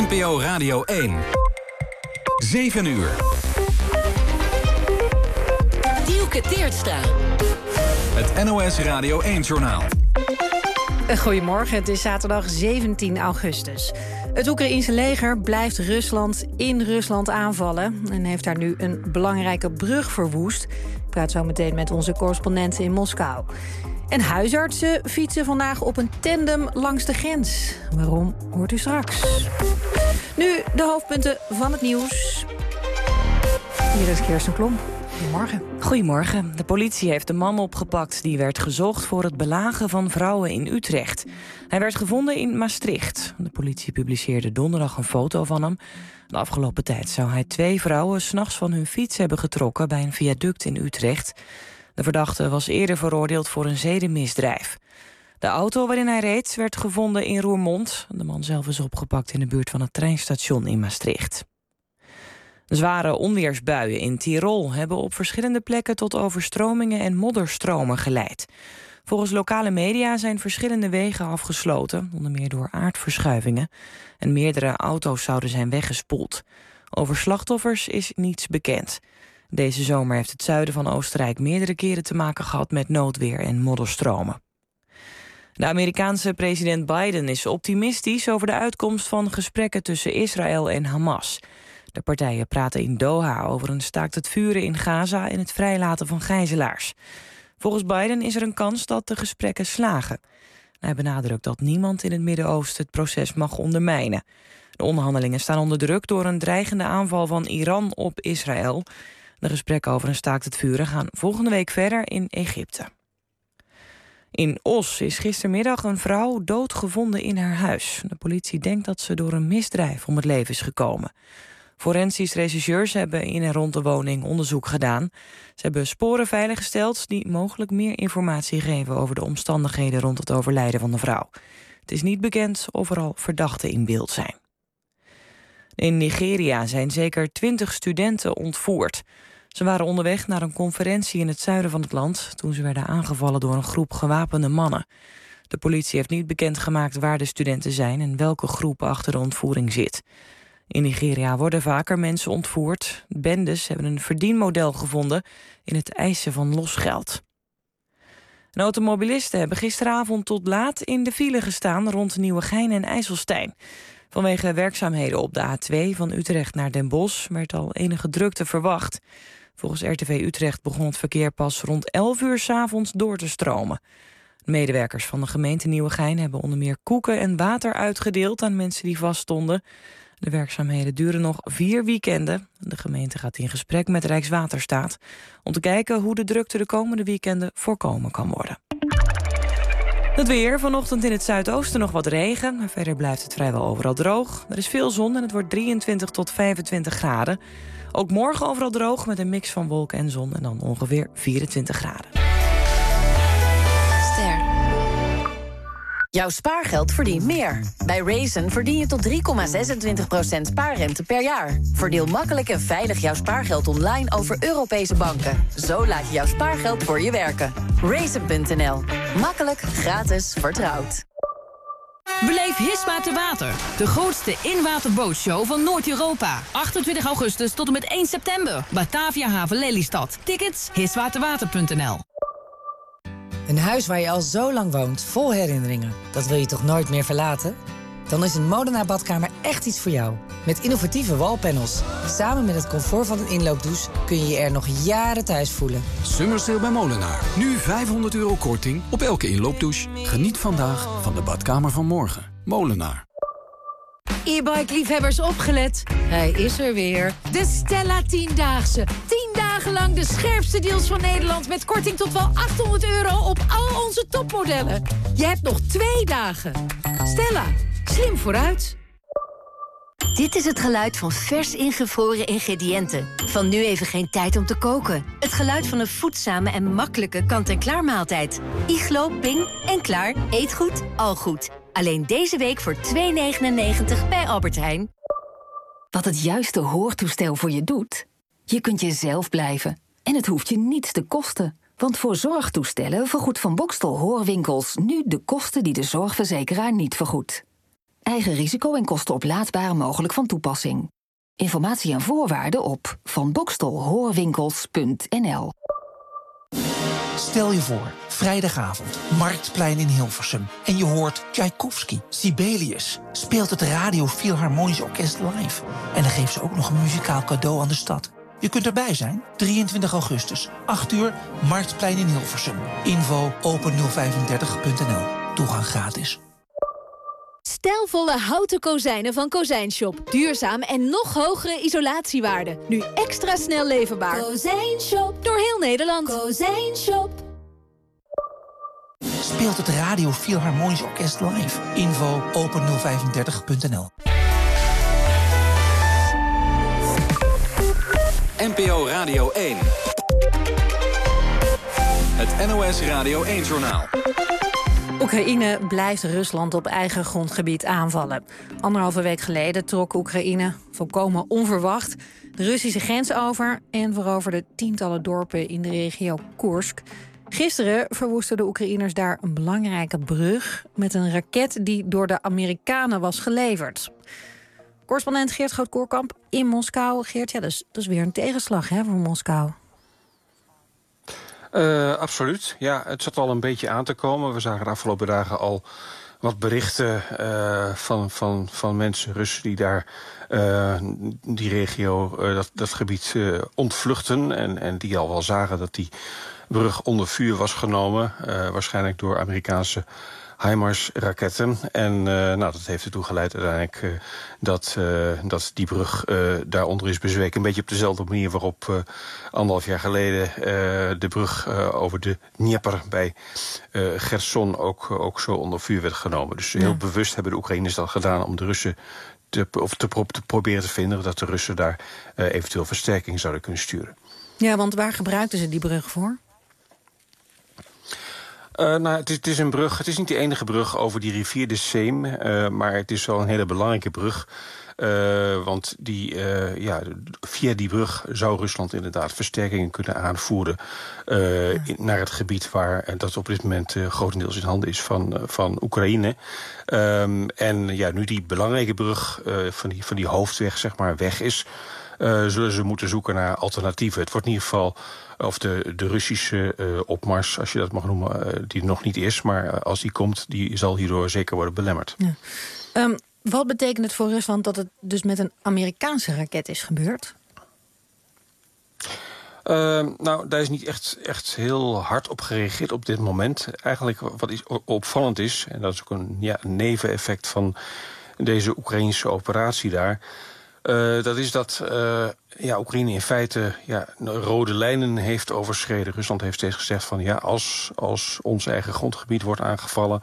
NPO Radio 1. 7 uur. Dielke Teertstra. Het NOS Radio 1-journaal. Goedemorgen, het is zaterdag 17 augustus. Het Oekraïense leger blijft Rusland aanvallen en heeft daar nu een belangrijke brug verwoest. Ik praat zo meteen met onze correspondenten in Moskou. En huisartsen fietsen vandaag op een tandem langs de grens. Waarom, hoort u straks. Nu de hoofdpunten van het nieuws. Hier is Kirsten Klom. Goedemorgen. Goedemorgen. De politie heeft de man opgepakt die werd gezocht voor het belagen van vrouwen in Utrecht. Hij werd gevonden in Maastricht. De politie publiceerde donderdag een foto van hem. De afgelopen tijd zou hij 2 vrouwen 's nachts van hun fiets hebben getrokken bij een viaduct in Utrecht. De verdachte was eerder veroordeeld voor een zedenmisdrijf. De auto waarin hij reed werd gevonden in Roermond. De man zelf is opgepakt in de buurt van het treinstation in Maastricht. Zware onweersbuien in Tirol hebben op verschillende plekken tot overstromingen en modderstromen geleid. Volgens lokale media zijn verschillende wegen afgesloten, onder meer door aardverschuivingen. En meerdere auto's zouden zijn weggespoeld. Over slachtoffers is niets bekend. Deze zomer heeft het zuiden van Oostenrijk meerdere keren te maken gehad met noodweer en modderstromen. De Amerikaanse president Biden is optimistisch over de uitkomst van gesprekken tussen Israël en Hamas. De partijen praten in Doha over een staakt het vuren in Gaza en het vrijlaten van gijzelaars. Volgens Biden is er een kans dat de gesprekken slagen. Hij benadrukt dat niemand in het Midden-Oosten het proces mag ondermijnen. De onderhandelingen staan onder druk door een dreigende aanval van Iran op Israël. De gesprekken over een staakt het vuren gaan volgende week verder in Egypte. In Os is gistermiddag een vrouw doodgevonden in haar huis. De politie denkt dat ze door een misdrijf om het leven is gekomen. Forensisch rechercheurs hebben in en rond de woning onderzoek gedaan. Ze hebben sporen veiliggesteld die mogelijk meer informatie geven over de omstandigheden rond het overlijden van de vrouw. Het is niet bekend of er al verdachten in beeld zijn. In Nigeria zijn zeker 20 studenten ontvoerd. Ze waren onderweg naar een conferentie in het zuiden van het land toen ze werden aangevallen door een groep gewapende mannen. De politie heeft niet bekendgemaakt waar de studenten zijn en welke groep achter de ontvoering zit. In Nigeria worden vaker mensen ontvoerd. Bendes hebben een verdienmodel gevonden in het eisen van losgeld. En automobilisten hebben gisteravond tot laat in de file gestaan rond Nieuwegein en IJsselstein. Vanwege werkzaamheden op de A2 van Utrecht naar Den Bosch werd al enige drukte verwacht. Volgens RTV Utrecht begon het verkeer pas rond 11 uur 's avonds door te stromen. Medewerkers van de gemeente Nieuwegein hebben onder meer koeken en water uitgedeeld aan mensen die vaststonden. De werkzaamheden duren nog 4 weekenden. De gemeente gaat in gesprek met Rijkswaterstaat om te kijken hoe de drukte de komende weekenden voorkomen kan worden. Het weer, vanochtend in het zuidoosten nog wat regen, maar verder blijft het vrijwel overal droog. Er is veel zon en het wordt 23 tot 25 graden. Ook morgen overal droog met een mix van wolken en zon en dan ongeveer 24 graden. Ster. Jouw spaargeld verdient meer. Bij Raisin verdien je tot 3,26% spaarrente per jaar. Verdeel makkelijk en veilig jouw spaargeld online over Europese banken. Zo laat je jouw spaargeld voor je werken. Raisin.nl. Makkelijk, gratis, vertrouwd. Beleef Hisma te Water, de grootste inwaterbootshow van Noord-Europa. 28 augustus tot en met 1 september. Batavia Haven Lelystad. Tickets hiswaterwater.nl. Een huis waar je al zo lang woont, vol herinneringen. Dat wil je toch nooit meer verlaten? Dan is een Molenaar badkamer echt iets voor jou. Met innovatieve wallpanels. Samen met het comfort van een inloopdouche kun je je er nog jaren thuis voelen. Summer Sale bij Molenaar. Nu €500 korting op elke inloopdouche. Geniet vandaag van de badkamer van morgen. Molenaar. E-bike-liefhebbers opgelet. Hij is er weer. De Stella 10-daagse. 10 dagen lang de scherpste deals van Nederland... met korting tot wel €800 op al onze topmodellen. Je hebt nog 2 dagen. Stella. Slim vooruit. Dit is het geluid van vers ingevroren ingrediënten. Van nu even geen tijd om te koken. Het geluid van een voedzame en makkelijke kant-en-klaar maaltijd. Iglo, Ping en klaar. Eet goed, al goed. Alleen deze week voor €2,99 bij Albert Heijn. Wat het juiste hoortoestel voor je doet? Je kunt jezelf blijven. En het hoeft je niets te kosten. Want voor zorgtoestellen vergoedt Van Boxtel Hoorwinkels nu de kosten die de zorgverzekeraar niet vergoedt. eigen risico en kosten oplaadbare mogelijk van toepassing. Informatie en voorwaarden op vanbokstelhoorwinkels.nl. Stel je voor, vrijdagavond, Marktplein in Hilversum. En je hoort Tchaikovsky, Sibelius. Speelt het Radio Philharmonisch Orkest live. En dan geeft ze ook nog een muzikaal cadeau aan de stad. Je kunt erbij zijn, 23 augustus, 8 uur, Marktplein in Hilversum. Info open035.nl. Toegang gratis. Stijlvolle houten kozijnen van Kozijnshop. Duurzaam en nog hogere isolatiewaarde. Nu extra snel leverbaar. Kozijnshop. Door heel Nederland. Kozijnshop. Speelt het Radio Philharmonisch Orkest live. Info open035.nl. NPO Radio 1. Het NOS Radio 1-journaal. Oekraïne blijft Rusland op eigen grondgebied aanvallen. 1,5 week geleden trok Oekraïne, volkomen onverwacht, de Russische grens over en veroverde tientallen dorpen in de regio Koersk. Gisteren verwoesten de Oekraïners daar een belangrijke brug met een raket die door de Amerikanen was geleverd. Correspondent Geert Groot-Koerkamp in Moskou. Geert, ja, dat is weer een tegenslag hè, voor Moskou. Absoluut. Ja, het zat al een beetje aan te komen. We zagen de afgelopen dagen al wat berichten van mensen, Russen, die daar die regio, dat gebied ontvluchten. En die al wel zagen dat die brug onder vuur was genomen. Waarschijnlijk door Amerikaanse HIMARS-raketten. En dat heeft ertoe geleid uiteindelijk dat die brug daaronder is bezweken. Een beetje op dezelfde manier waarop 1,5 jaar geleden de brug over de Dnieper bij Gerson ook zo onder vuur werd genomen. Dus heel bewust hebben de Oekraïners dat gedaan om de Russen te proberen te vinden dat de Russen daar eventueel versterking zouden kunnen sturen. Ja, want waar gebruikten ze die brug voor? Het is een brug. Het is niet de enige brug over die rivier de Seem. Maar het is wel een hele belangrijke brug. Want via die brug zou Rusland inderdaad versterkingen kunnen aanvoeren naar het gebied waar dat op dit moment grotendeels in handen is van Oekraïne. Nu die belangrijke brug van die hoofdweg zeg maar weg is, zullen ze moeten zoeken naar alternatieven. Het wordt in ieder geval, of de Russische opmars, als je dat mag noemen, die nog niet is, maar als die komt, die zal hierdoor zeker worden belemmerd. Ja. Wat betekent het voor Rusland dat het dus met een Amerikaanse raket is gebeurd? Daar is niet echt heel hard op gereageerd op dit moment. Eigenlijk wat opvallend is, en dat is ook een neveneffect van deze Oekraïnse operatie daar, dat is dat Oekraïne in feite rode lijnen heeft overschreden. Rusland heeft steeds gezegd van als ons eigen grondgebied wordt aangevallen,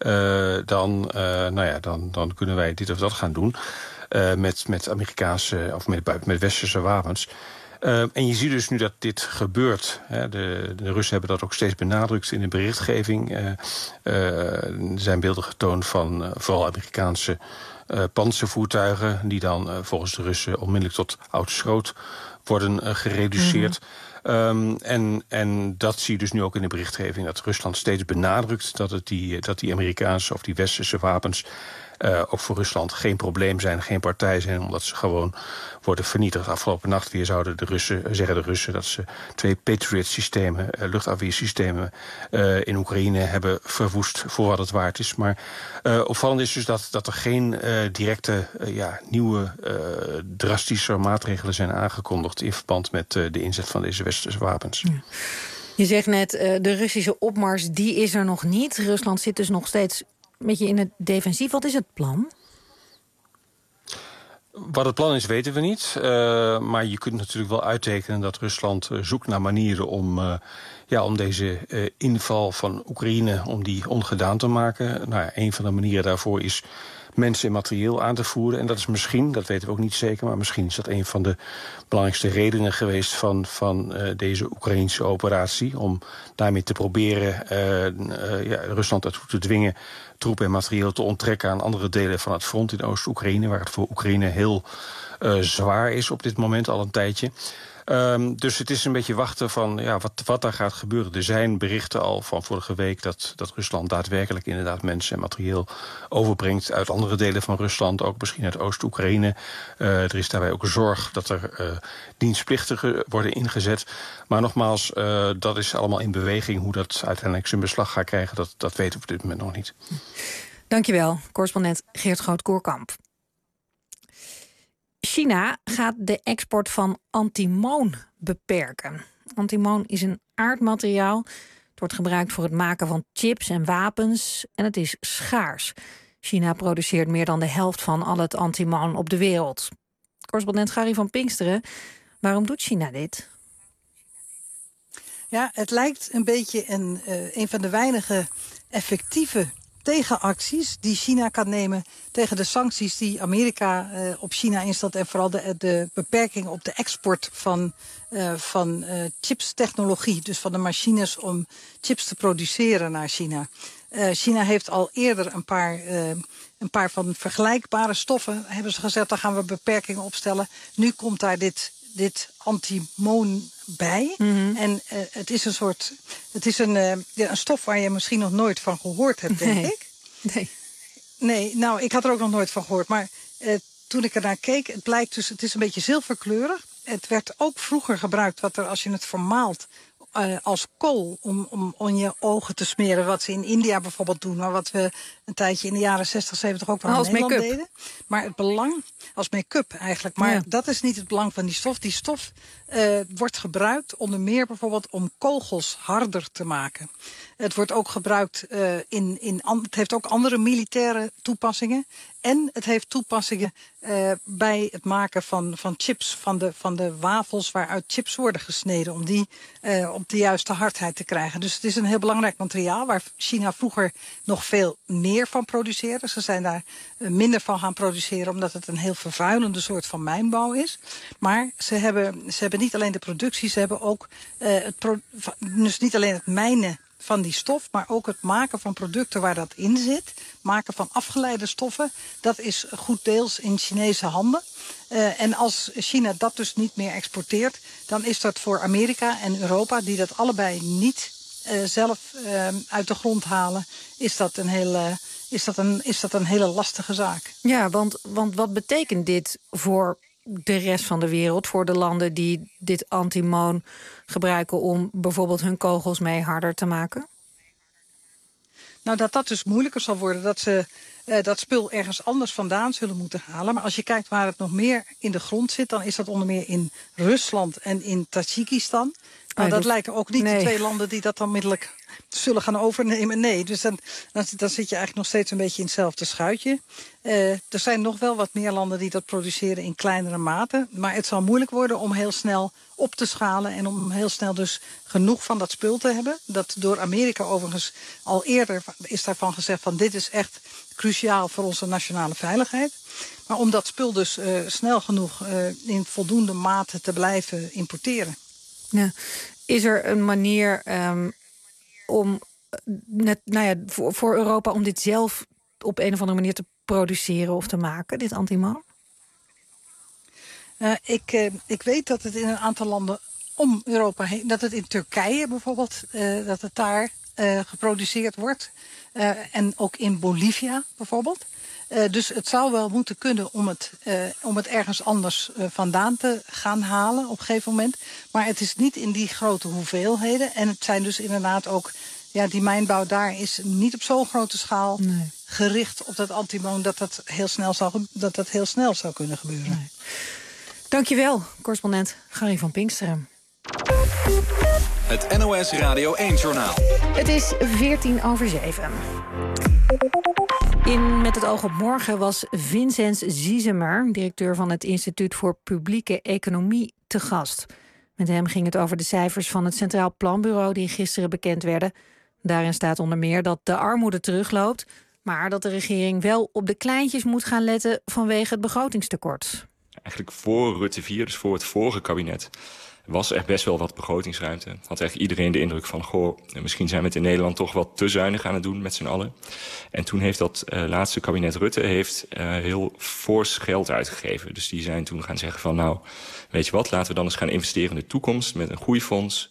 dan kunnen wij dit of dat gaan doen met Amerikaanse of met westerse wapens. En je ziet dus nu dat dit gebeurt. De Russen hebben dat ook steeds benadrukt in de berichtgeving. Er zijn beelden getoond van vooral Amerikaanse pantservoertuigen die dan volgens de Russen onmiddellijk tot oud schroot worden gereduceerd. En dat zie je dus nu ook in de berichtgeving, dat Rusland steeds benadrukt dat die Amerikaanse of die westerse wapens ook voor Rusland geen probleem zijn, geen partij zijn, omdat ze gewoon worden vernietigd. Afgelopen nacht weer zeggen de Russen dat ze 2 Patriot-systemen, luchtafweersystemen in Oekraïne hebben verwoest voor wat het waard is. Maar opvallend is dus dat er geen directe nieuwe drastische maatregelen zijn aangekondigd in verband met de inzet van deze westerse wapens. Ja. Je zegt net, de Russische opmars, die is er nog niet. Rusland zit dus nog steeds een beetje in het defensief. Wat is het plan? Wat het plan is, weten we niet. Maar je kunt natuurlijk wel uittekenen dat Rusland zoekt naar manieren om deze inval van Oekraïne, om die ongedaan te maken. Een van de manieren daarvoor is mensen en materieel aan te voeren. En dat is misschien, dat weten we ook niet zeker, maar misschien is dat een van de belangrijkste redenen geweest van deze Oekraïnse operatie, om daarmee te proberen Rusland ertoe te dwingen troepen en materieel te onttrekken aan andere delen van het front in Oost-Oekraïne, waar het voor Oekraïne heel zwaar is op dit moment al een tijdje. Dus het is een beetje wachten van wat daar gaat gebeuren. Er zijn berichten al van vorige week dat Rusland daadwerkelijk inderdaad mensen en materieel overbrengt uit andere delen van Rusland, ook misschien uit Oost-Oekraïne. Er is daarbij ook zorg dat er dienstplichtigen worden ingezet. Maar nogmaals, dat is allemaal in beweging. Hoe dat uiteindelijk zijn beslag gaat krijgen, dat weten we op dit moment nog niet. Dankjewel, correspondent Geert Groot-Koerkamp. China gaat de export van antimoon beperken. Antimoon is een aardmateriaal. Het wordt gebruikt voor het maken van chips en wapens en het is schaars. China produceert meer dan de helft van al het antimoon op de wereld. Correspondent Gary van Pinksteren, waarom doet China dit? Ja, het lijkt een beetje een van de weinige effectieve tegenacties die China kan nemen tegen de sancties die Amerika op China instelt en vooral de beperkingen op de export van chipstechnologie, dus van de machines om chips te produceren naar China. China heeft al eerder een paar van vergelijkbare stoffen, hebben ze gezegd, daar gaan we beperkingen op stellen. Nu komt daar dit antimoon bij. Mm-hmm. En het is een stof waar je misschien nog nooit van gehoord hebt, denk ik. Nee, nou, ik had er ook nog nooit van gehoord. Maar toen ik ernaar keek, het blijkt dus, het is een beetje zilverkleurig. Het werd ook vroeger gebruikt, als je het vermaalt, als kool om je ogen te smeren. Wat ze in India bijvoorbeeld doen. Maar wat we een tijdje in de jaren 60, 70 ook wel in Nederland deden. Maar het belang, als make-up eigenlijk. Maar dat is niet het belang van die stof. Die stof wordt gebruikt onder meer bijvoorbeeld om kogels harder te maken. Het wordt ook gebruikt het heeft ook andere militaire toepassingen. En het heeft toepassingen bij het maken van chips, van de wafels waaruit chips worden gesneden. Om die op de juiste hardheid te krijgen. Dus het is een heel belangrijk materiaal waar China vroeger nog veel meer van produceerde. Ze zijn daar minder van gaan produceren omdat het een heel vervuilende soort van mijnbouw is. Maar ze hebben niet alleen de productie, ze hebben ook dus niet alleen het mijnen van die stof, maar ook het maken van producten waar dat in zit. Maken van afgeleide stoffen, dat is goed deels in Chinese handen. En als China dat dus niet meer exporteert, dan is dat voor Amerika en Europa, die dat allebei niet zelf uit de grond halen, is dat een hele lastige zaak. Ja, want wat betekent dit voor de rest van de wereld, voor de landen die dit antimoon gebruiken om bijvoorbeeld hun kogels mee harder te maken? Nou, dat dus moeilijker zal worden, dat ze dat spul ergens anders vandaan zullen moeten halen. Maar als je kijkt waar het nog meer in de grond zit, dan is dat onder meer in Rusland en in Tajikistan. Nou, dat lijken ook niet de twee landen die dat onmiddellijk zullen gaan overnemen. Nee, dus dan zit je eigenlijk nog steeds een beetje in hetzelfde schuitje. Er zijn nog wel wat meer landen die dat produceren in kleinere mate. Maar het zal moeilijk worden om heel snel op te schalen en om heel snel dus genoeg van dat spul te hebben. Dat door Amerika overigens al eerder is daarvan gezegd van dit is echt cruciaal voor onze nationale veiligheid. Maar om dat spul dus snel genoeg in voldoende mate te blijven importeren. Ja. Is er een manier om voor Europa om dit zelf op een of andere manier te produceren of te maken, dit antimoon? Ik weet dat het in een aantal landen om Europa heen, dat het in Turkije bijvoorbeeld, dat het daar geproduceerd wordt. En ook in Bolivia bijvoorbeeld. Dus het zou wel moeten kunnen om het ergens anders vandaan te gaan halen op een gegeven moment. Maar het is niet in die grote hoeveelheden. En het zijn dus inderdaad ook, die mijnbouw daar is niet op zo'n grote schaal gericht op dat antimoon dat heel snel zou kunnen gebeuren. Nee. Dankjewel, correspondent Gary van Pinksteren. Het NOS Radio 1-journaal. Het is 7:14. In Met het oog op morgen was Vincenz Ziesemer, directeur van het Instituut voor Publieke Economie, te gast. Met hem ging het over de cijfers van het Centraal Planbureau die gisteren bekend werden. Daarin staat onder meer dat de armoede terugloopt, maar dat de regering wel op de kleintjes moet gaan letten vanwege het begrotingstekort. Eigenlijk voor Rutte 4, dus voor het vorige kabinet, was echt best wel wat begrotingsruimte. Had eigenlijk iedereen de indruk van, misschien zijn we het in Nederland toch wat te zuinig aan het doen met z'n allen. En toen heeft dat laatste kabinet Rutte heel fors geld uitgegeven. Dus die zijn toen gaan zeggen van, nou, weet je wat, laten we dan eens gaan investeren in de toekomst met een groeifonds.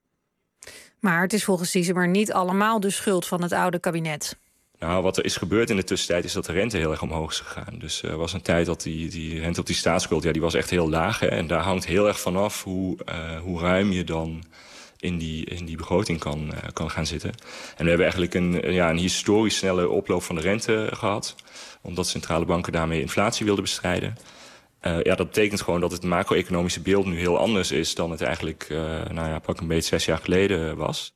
Maar het is volgens Siesemer niet allemaal de schuld van het oude kabinet. Nou, wat er is gebeurd in de tussentijd is dat de rente heel erg omhoog is gegaan. Dus er was een tijd dat die rente op die staatsschuld, die was echt heel laag. Hè? En daar hangt heel erg vanaf hoe ruim je dan in die begroting kan gaan zitten. En we hebben eigenlijk een historisch snelle oploop van de rente gehad. Omdat centrale banken daarmee inflatie wilden bestrijden. Dat betekent gewoon dat het macro-economische beeld nu heel anders is dan het eigenlijk pak een beetje 6 jaar geleden was.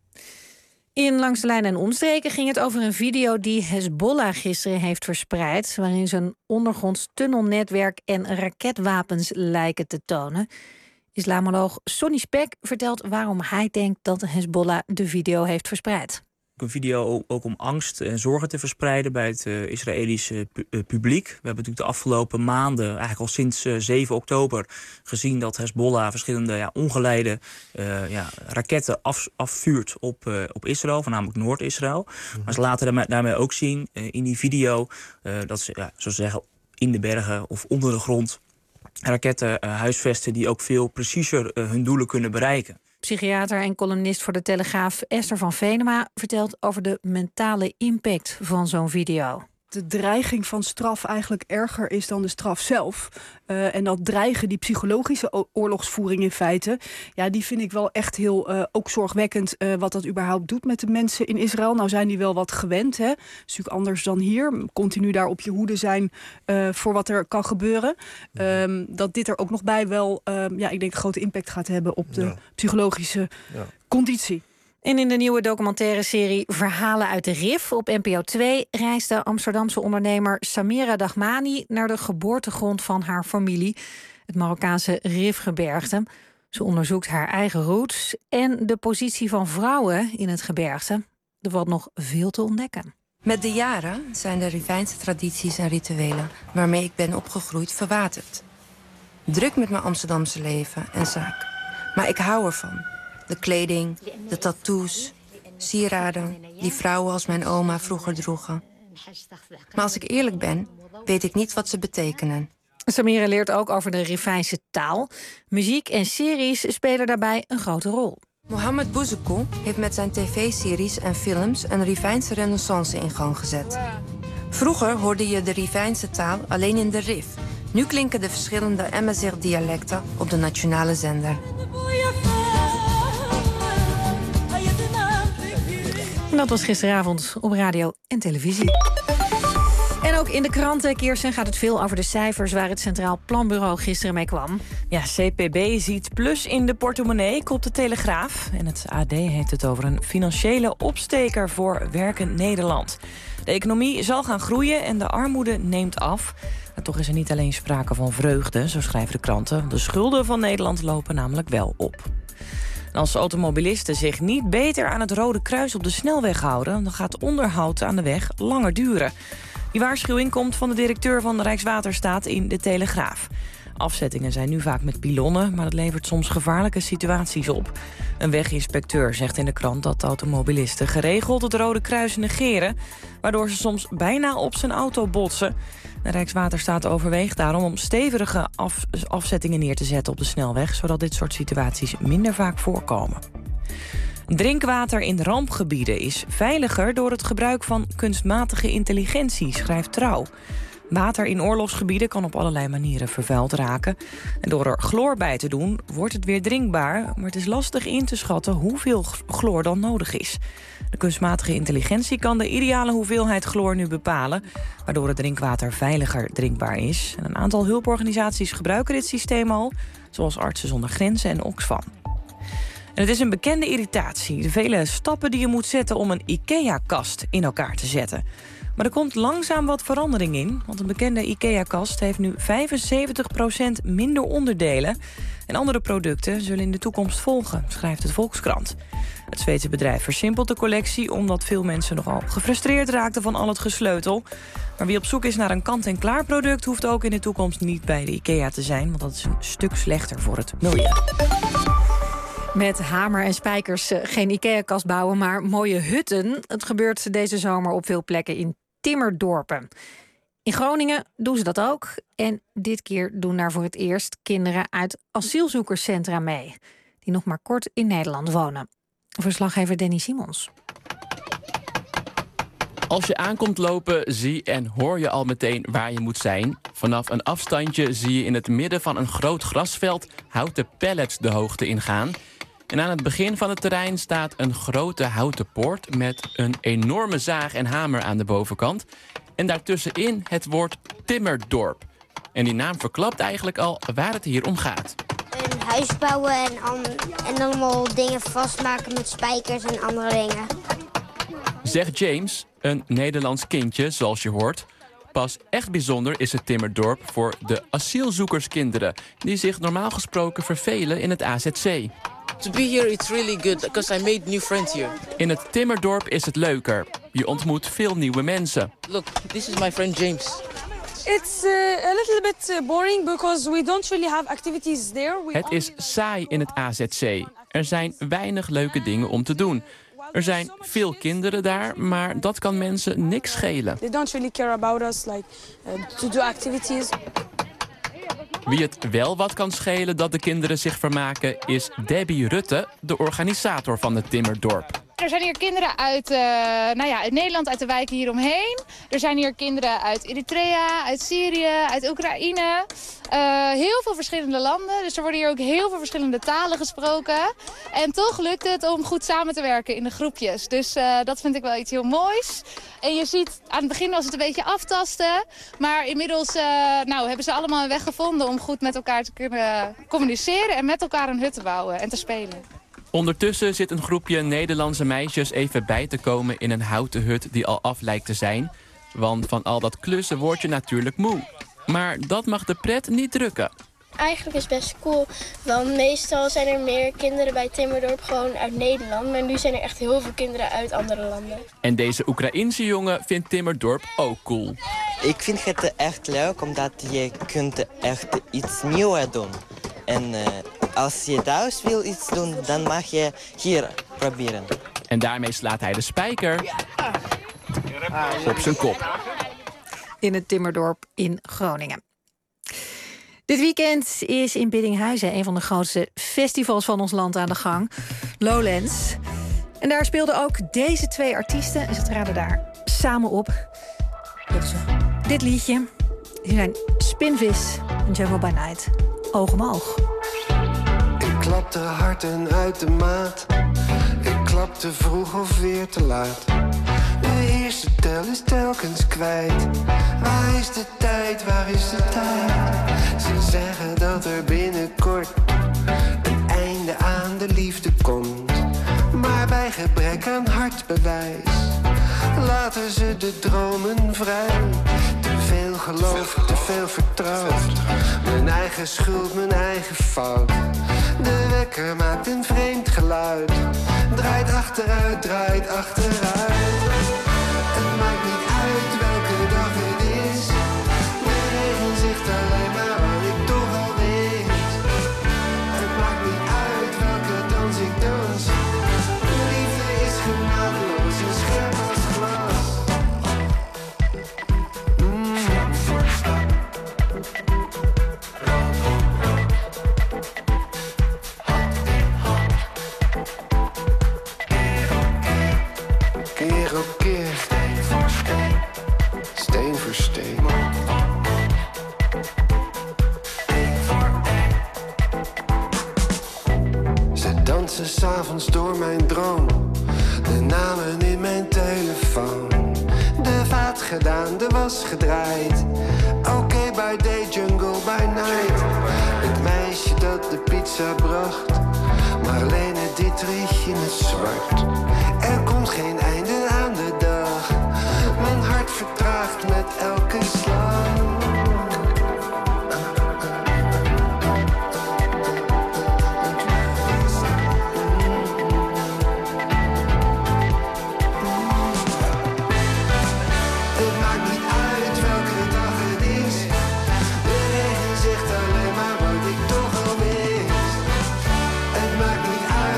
In Langs de Lijn en Omstreken ging het over een video die Hezbollah gisteren heeft verspreid, waarin ze een ondergronds tunnelnetwerk en raketwapens lijken te tonen. Islamoloog Sonny Spek vertelt waarom hij denkt dat Hezbollah de video heeft verspreid. Een video ook om angst en zorgen te verspreiden bij het Israëlische publiek. We hebben natuurlijk de afgelopen maanden, eigenlijk al sinds 7 oktober... gezien dat Hezbollah verschillende ongeleide raketten afvuurt op Israël, voornamelijk Noord-Israël. Maar ze laten daarmee ook zien in die video dat ze, zoals ze zeggen, in de bergen of onder de grond raketten huisvesten die ook veel preciezer hun doelen kunnen bereiken. Psychiater en columnist voor de Telegraaf Esther van Venema vertelt over de mentale impact van zo'n video. De dreiging van straf eigenlijk erger is dan de straf zelf. En dat dreigen, die psychologische oorlogsvoering in feite, die vind ik wel echt heel ook zorgwekkend wat dat überhaupt doet met de mensen in Israël. Nou zijn die wel wat gewend, hè. Dat is natuurlijk anders dan hier. Continu daar op je hoede zijn voor wat er kan gebeuren. Dat dit er ook nog bij wel, ik denk een grote impact gaat hebben op de psychologische conditie. En in de nieuwe documentaire serie Verhalen uit de RIF op NPO 2... reist de Amsterdamse ondernemer Samira Dahmani naar de geboortegrond van haar familie, het Marokkaanse Rifgebergte. Ze onderzoekt haar eigen roots en de positie van vrouwen in het gebergte. Er valt nog veel te ontdekken. Met de jaren zijn de Rivijnse tradities en rituelen waarmee ik ben opgegroeid verwaterd. Druk met mijn Amsterdamse leven en zaak. Maar ik hou ervan. De kleding, de tattoos, sieraden die vrouwen als mijn oma vroeger droegen. Maar als ik eerlijk ben, weet ik niet wat ze betekenen. Samira leert ook over de Rivijnse taal. Muziek en series spelen daarbij een grote rol. Mohammed Bouzoukou heeft met zijn tv-series en films een Rivijnse renaissance in gang gezet. Vroeger hoorde je de Rivijnse taal alleen in de Rif. Nu klinken de verschillende Amazigh-dialecten op de nationale zender. En dat was gisteravond op radio en televisie. En ook in de kranten, Kirsten, gaat het veel over de cijfers waar het Centraal Planbureau gisteren mee kwam. Ja, CPB ziet plus in de portemonnee, kopt de Telegraaf. En het AD heeft het over een financiële opsteker voor werkend Nederland. De economie zal gaan groeien en de armoede neemt af. Maar toch is er niet alleen sprake van vreugde, zo schrijven de kranten. De schulden van Nederland lopen namelijk wel op. En als automobilisten zich niet beter aan het Rode Kruis op de snelweg houden, dan gaat onderhoud aan de weg langer duren. Die waarschuwing komt van de directeur van de Rijkswaterstaat in de Telegraaf. Afzettingen zijn nu vaak met pilonnen, maar dat levert soms gevaarlijke situaties op. Een weginspecteur zegt in de krant dat automobilisten geregeld het Rode Kruis negeren, waardoor ze soms bijna op zijn auto botsen. De Rijkswaterstaat overweegt daarom om stevige afzettingen neer te zetten op de snelweg, zodat dit soort situaties minder vaak voorkomen. Drinkwater in rampgebieden is veiliger door het gebruik van kunstmatige intelligentie, schrijft Trouw. Water in oorlogsgebieden kan op allerlei manieren vervuild raken. En door er chloor bij te doen, wordt het weer drinkbaar. Maar het is lastig in te schatten hoeveel chloor dan nodig is. De kunstmatige intelligentie kan de ideale hoeveelheid chloor nu bepalen, waardoor het drinkwater veiliger drinkbaar is. En een aantal hulporganisaties gebruiken dit systeem al, zoals Artsen zonder Grenzen en Oxfam. En het is een bekende irritatie, de vele stappen die je moet zetten om een IKEA-kast in elkaar te zetten. Maar er komt langzaam wat verandering in, want een bekende IKEA-kast heeft nu 75% minder onderdelen. En andere producten zullen in de toekomst volgen, schrijft het Volkskrant. Het Zweedse bedrijf versimpelt de collectie omdat veel mensen nogal gefrustreerd raakten van al het gesleutel. Maar wie op zoek is naar een kant-en-klaar product hoeft ook in de toekomst niet bij de IKEA te zijn, want dat is een stuk slechter voor het milieu. Met hamer en spijkers geen IKEA-kast bouwen, maar mooie hutten. Het gebeurt deze zomer op veel plekken in timmerdorpen. In Groningen doen ze dat ook. En dit keer doen daar voor het eerst kinderen uit asielzoekerscentra mee. Die nog maar kort in Nederland wonen. Verslaggever Danny Simons. Als je aankomt lopen, zie en hoor je al meteen waar je moet zijn. Vanaf een afstandje zie je in het midden van een groot grasveld houten pallets de hoogte ingaan. En aan het begin van het terrein staat een grote houten poort met een enorme zaag en hamer aan de bovenkant. En daartussenin het woord timmerdorp. En die naam verklapt eigenlijk al waar het hier om gaat. Een huis bouwen en allemaal dingen vastmaken met spijkers en andere dingen. Zegt James, een Nederlands kindje, zoals je hoort. Pas echt bijzonder is het timmerdorp voor de asielzoekerskinderen, die zich normaal gesproken vervelen in het AZC. To be here it's really good because I made new friends here. In het timmerdorp is het leuker. Je ontmoet veel nieuwe mensen. Look, this is my friend James. It's a little bit boring because we don't really have activities there. Het is saai in het AZC. Er zijn weinig leuke dingen om te doen. Er zijn veel kinderen daar, maar dat kan mensen niks schelen. They don't really care about us, like to do activities. Wie het wel wat kan schelen dat de kinderen zich vermaken is Debbie Rutte, de organisator van het timmerdorp. Er zijn hier kinderen uit, uit Nederland, uit de wijken hieromheen. Er zijn hier kinderen uit Eritrea, uit Syrië, uit Oekraïne. Heel veel verschillende landen. Dus er worden hier ook heel veel verschillende talen gesproken. En toch lukt het om goed samen te werken in de groepjes. Dus dat vind ik wel iets heel moois. En je ziet, aan het begin was het een beetje aftasten. Maar inmiddels hebben ze allemaal een weg gevonden om goed met elkaar te kunnen communiceren. En met elkaar een hut te bouwen en te spelen. Ondertussen zit een groepje Nederlandse meisjes even bij te komen in een houten hut die al af lijkt te zijn. Want van al dat klussen word je natuurlijk moe. Maar dat mag de pret niet drukken. Eigenlijk is het best cool, want meestal zijn er meer kinderen bij Timmerdorp gewoon uit Nederland. Maar nu zijn er echt heel veel kinderen uit andere landen. En deze Oekraïense jongen vindt Timmerdorp ook cool. Ik vind het echt leuk, omdat je kunt echt iets nieuws doen. En als je thuis wil iets doen, dan mag je hier proberen. En daarmee slaat hij de spijker op zijn kop. In het Timmerdorp in Groningen. Dit weekend is in Biddinghuizen een van de grootste festivals van ons land aan de gang. Lowlands. En daar speelden ook deze twee artiesten. En ze traden daar samen op. Dit liedje. Hier zijn Spinvis en Jungle by Night. Oog om oog. Ik klapte hard en uit de maat. Ik klapte vroeg of weer te laat. De eerste tel is telkens kwijt. Waar is de tijd, waar is de tijd? Ze zeggen dat er binnenkort een einde aan de liefde komt. Maar bij gebrek aan hartbewijs laten ze de dromen vrij. Te veel geloof, te veel vertrouwd. Mijn eigen schuld, mijn eigen fout. De wekker maakt een vreemd geluid. Draait achteruit, draait achteruit. Het maakt niet uit welke dag het is. De regen zegt alleen maar wat ik toch al wist. Het maakt niet uit welke dans ik dans. De liefde is genadeloos en scherp als glas. Keer op keer, steen voor steen, steen voor steen. Ze dansen 's avonds door mijn droom, de namen in mijn telefoon. De vaat gedaan, de was gedraaid. Oké, by day, jungle by night. Het meisje dat de pizza bracht, Marlene Dietrich in het zwart. Er komt geen einde aan de dag. Mijn hart vertraagt met elke slag. Het maakt niet uit welke dag het is. De regen zegt alleen maar wat ik toch al wist. Het maakt niet uit.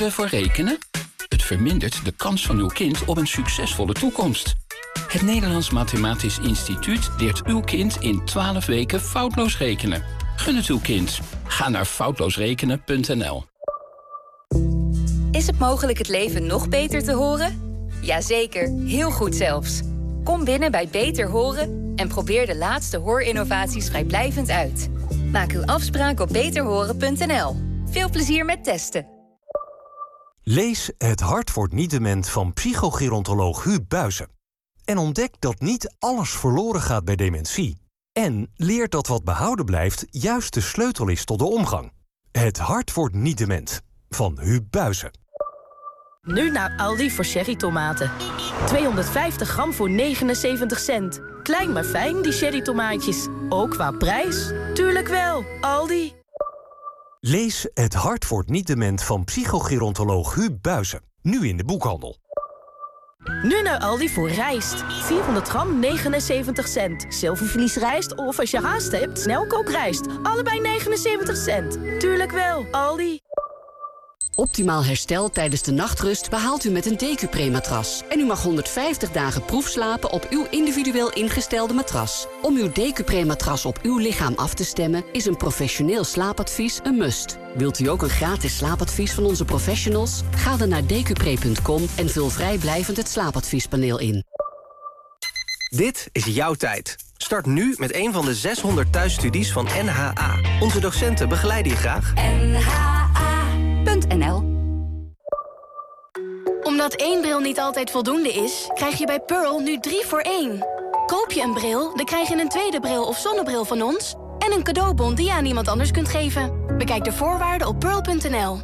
we voor rekenen? Het vermindert de kans van uw kind op een succesvolle toekomst. Het Nederlands Mathematisch Instituut leert uw kind in 12 weken foutloos rekenen. Gun het uw kind. Ga naar foutloosrekenen.nl. Is het mogelijk het leven nog beter te horen? Jazeker, heel goed zelfs. Kom binnen bij Beter Horen en probeer de laatste hoorinnovaties vrijblijvend uit. Maak uw afspraak op beterhoren.nl. Veel plezier met testen. Lees Het hart wordt niet dement van psychogerontoloog Huub Buijsen. En ontdek dat niet alles verloren gaat bij dementie. En leer dat wat behouden blijft juist de sleutel is tot de omgang. Het hart wordt niet dement van Huub Buijsen. Nu naar Aldi voor cherrytomaten. 250 gram voor 79 cent. Klein maar fijn, die cherrytomaatjes. Ook qua prijs. Tuurlijk wel, Aldi. Lees Het hart wordt niet dement van psychogerontoloog Huub Buijsen. Nu in de boekhandel. Nu naar Aldi voor rijst. 400 gram, 79 cent. Zilvervlies rijst of als je haast hebt, snelkookrijst. Allebei 79 cent. Tuurlijk wel, Aldi. Optimaal herstel tijdens de nachtrust behaalt u met een Decupre-matras. En u mag 150 dagen proefslapen op uw individueel ingestelde matras. Om uw Decupre-matras op uw lichaam af te stemmen is een professioneel slaapadvies een must. Wilt u ook een gratis slaapadvies van onze professionals? Ga dan naar decupre.com en vul vrijblijvend het slaapadviespaneel in. Dit is jouw tijd. Start nu met een van de 600 thuisstudies van NHA. Onze docenten begeleiden je graag. NHA.nl. Omdat 1 bril niet altijd voldoende is, krijg je bij Pearl nu 3 voor 1. Koop je een bril, dan krijg je een tweede bril of zonnebril van ons en een cadeaubon die je aan iemand anders kunt geven. Bekijk de voorwaarden op pearl.nl.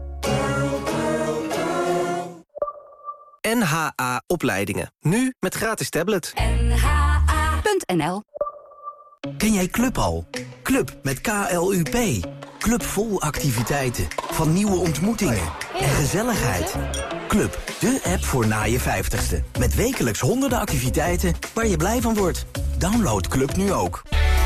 NHA Opleidingen. Nu met gratis tablet. NHA.nl. Ken jij Club al? Club met KLUP. Club vol activiteiten, van nieuwe ontmoetingen en gezelligheid. Club, de app voor na je 50ste. Met wekelijks honderden activiteiten waar je blij van wordt. Download Club nu ook.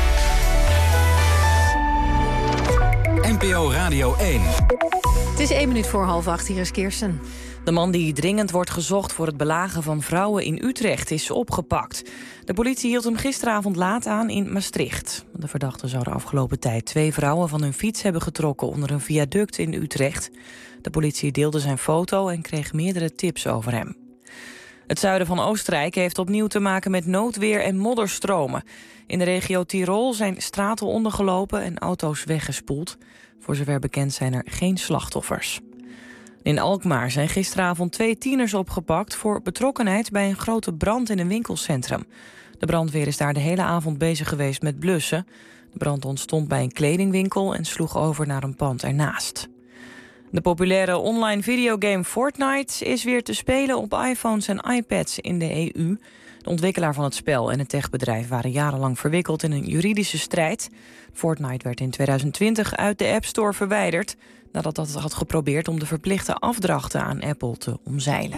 NPO Radio 1. Het is 1 minuut voor 7:30, hier is Kirsten. De man die dringend wordt gezocht voor het belagen van vrouwen in Utrecht is opgepakt. De politie hield hem gisteravond laat aan in Maastricht. De verdachte zou de afgelopen tijd 2 vrouwen van hun fiets hebben getrokken onder een viaduct in Utrecht. De politie deelde zijn foto en kreeg meerdere tips over hem. Het zuiden van Oostenrijk heeft opnieuw te maken met noodweer en modderstromen. In de regio Tirol zijn straten ondergelopen en auto's weggespoeld. Voor zover bekend zijn er geen slachtoffers. In Alkmaar zijn gisteravond 2 tieners opgepakt voor betrokkenheid bij een grote brand in een winkelcentrum. De brandweer is daar de hele avond bezig geweest met blussen. De brand ontstond bij een kledingwinkel en sloeg over naar een pand ernaast. De populaire online videogame Fortnite is weer te spelen op iPhones en iPads in de EU. De ontwikkelaar van het spel en het techbedrijf waren jarenlang verwikkeld in een juridische strijd. Fortnite werd in 2020 uit de App Store verwijderd nadat dat had geprobeerd om de verplichte afdrachten aan Apple te omzeilen.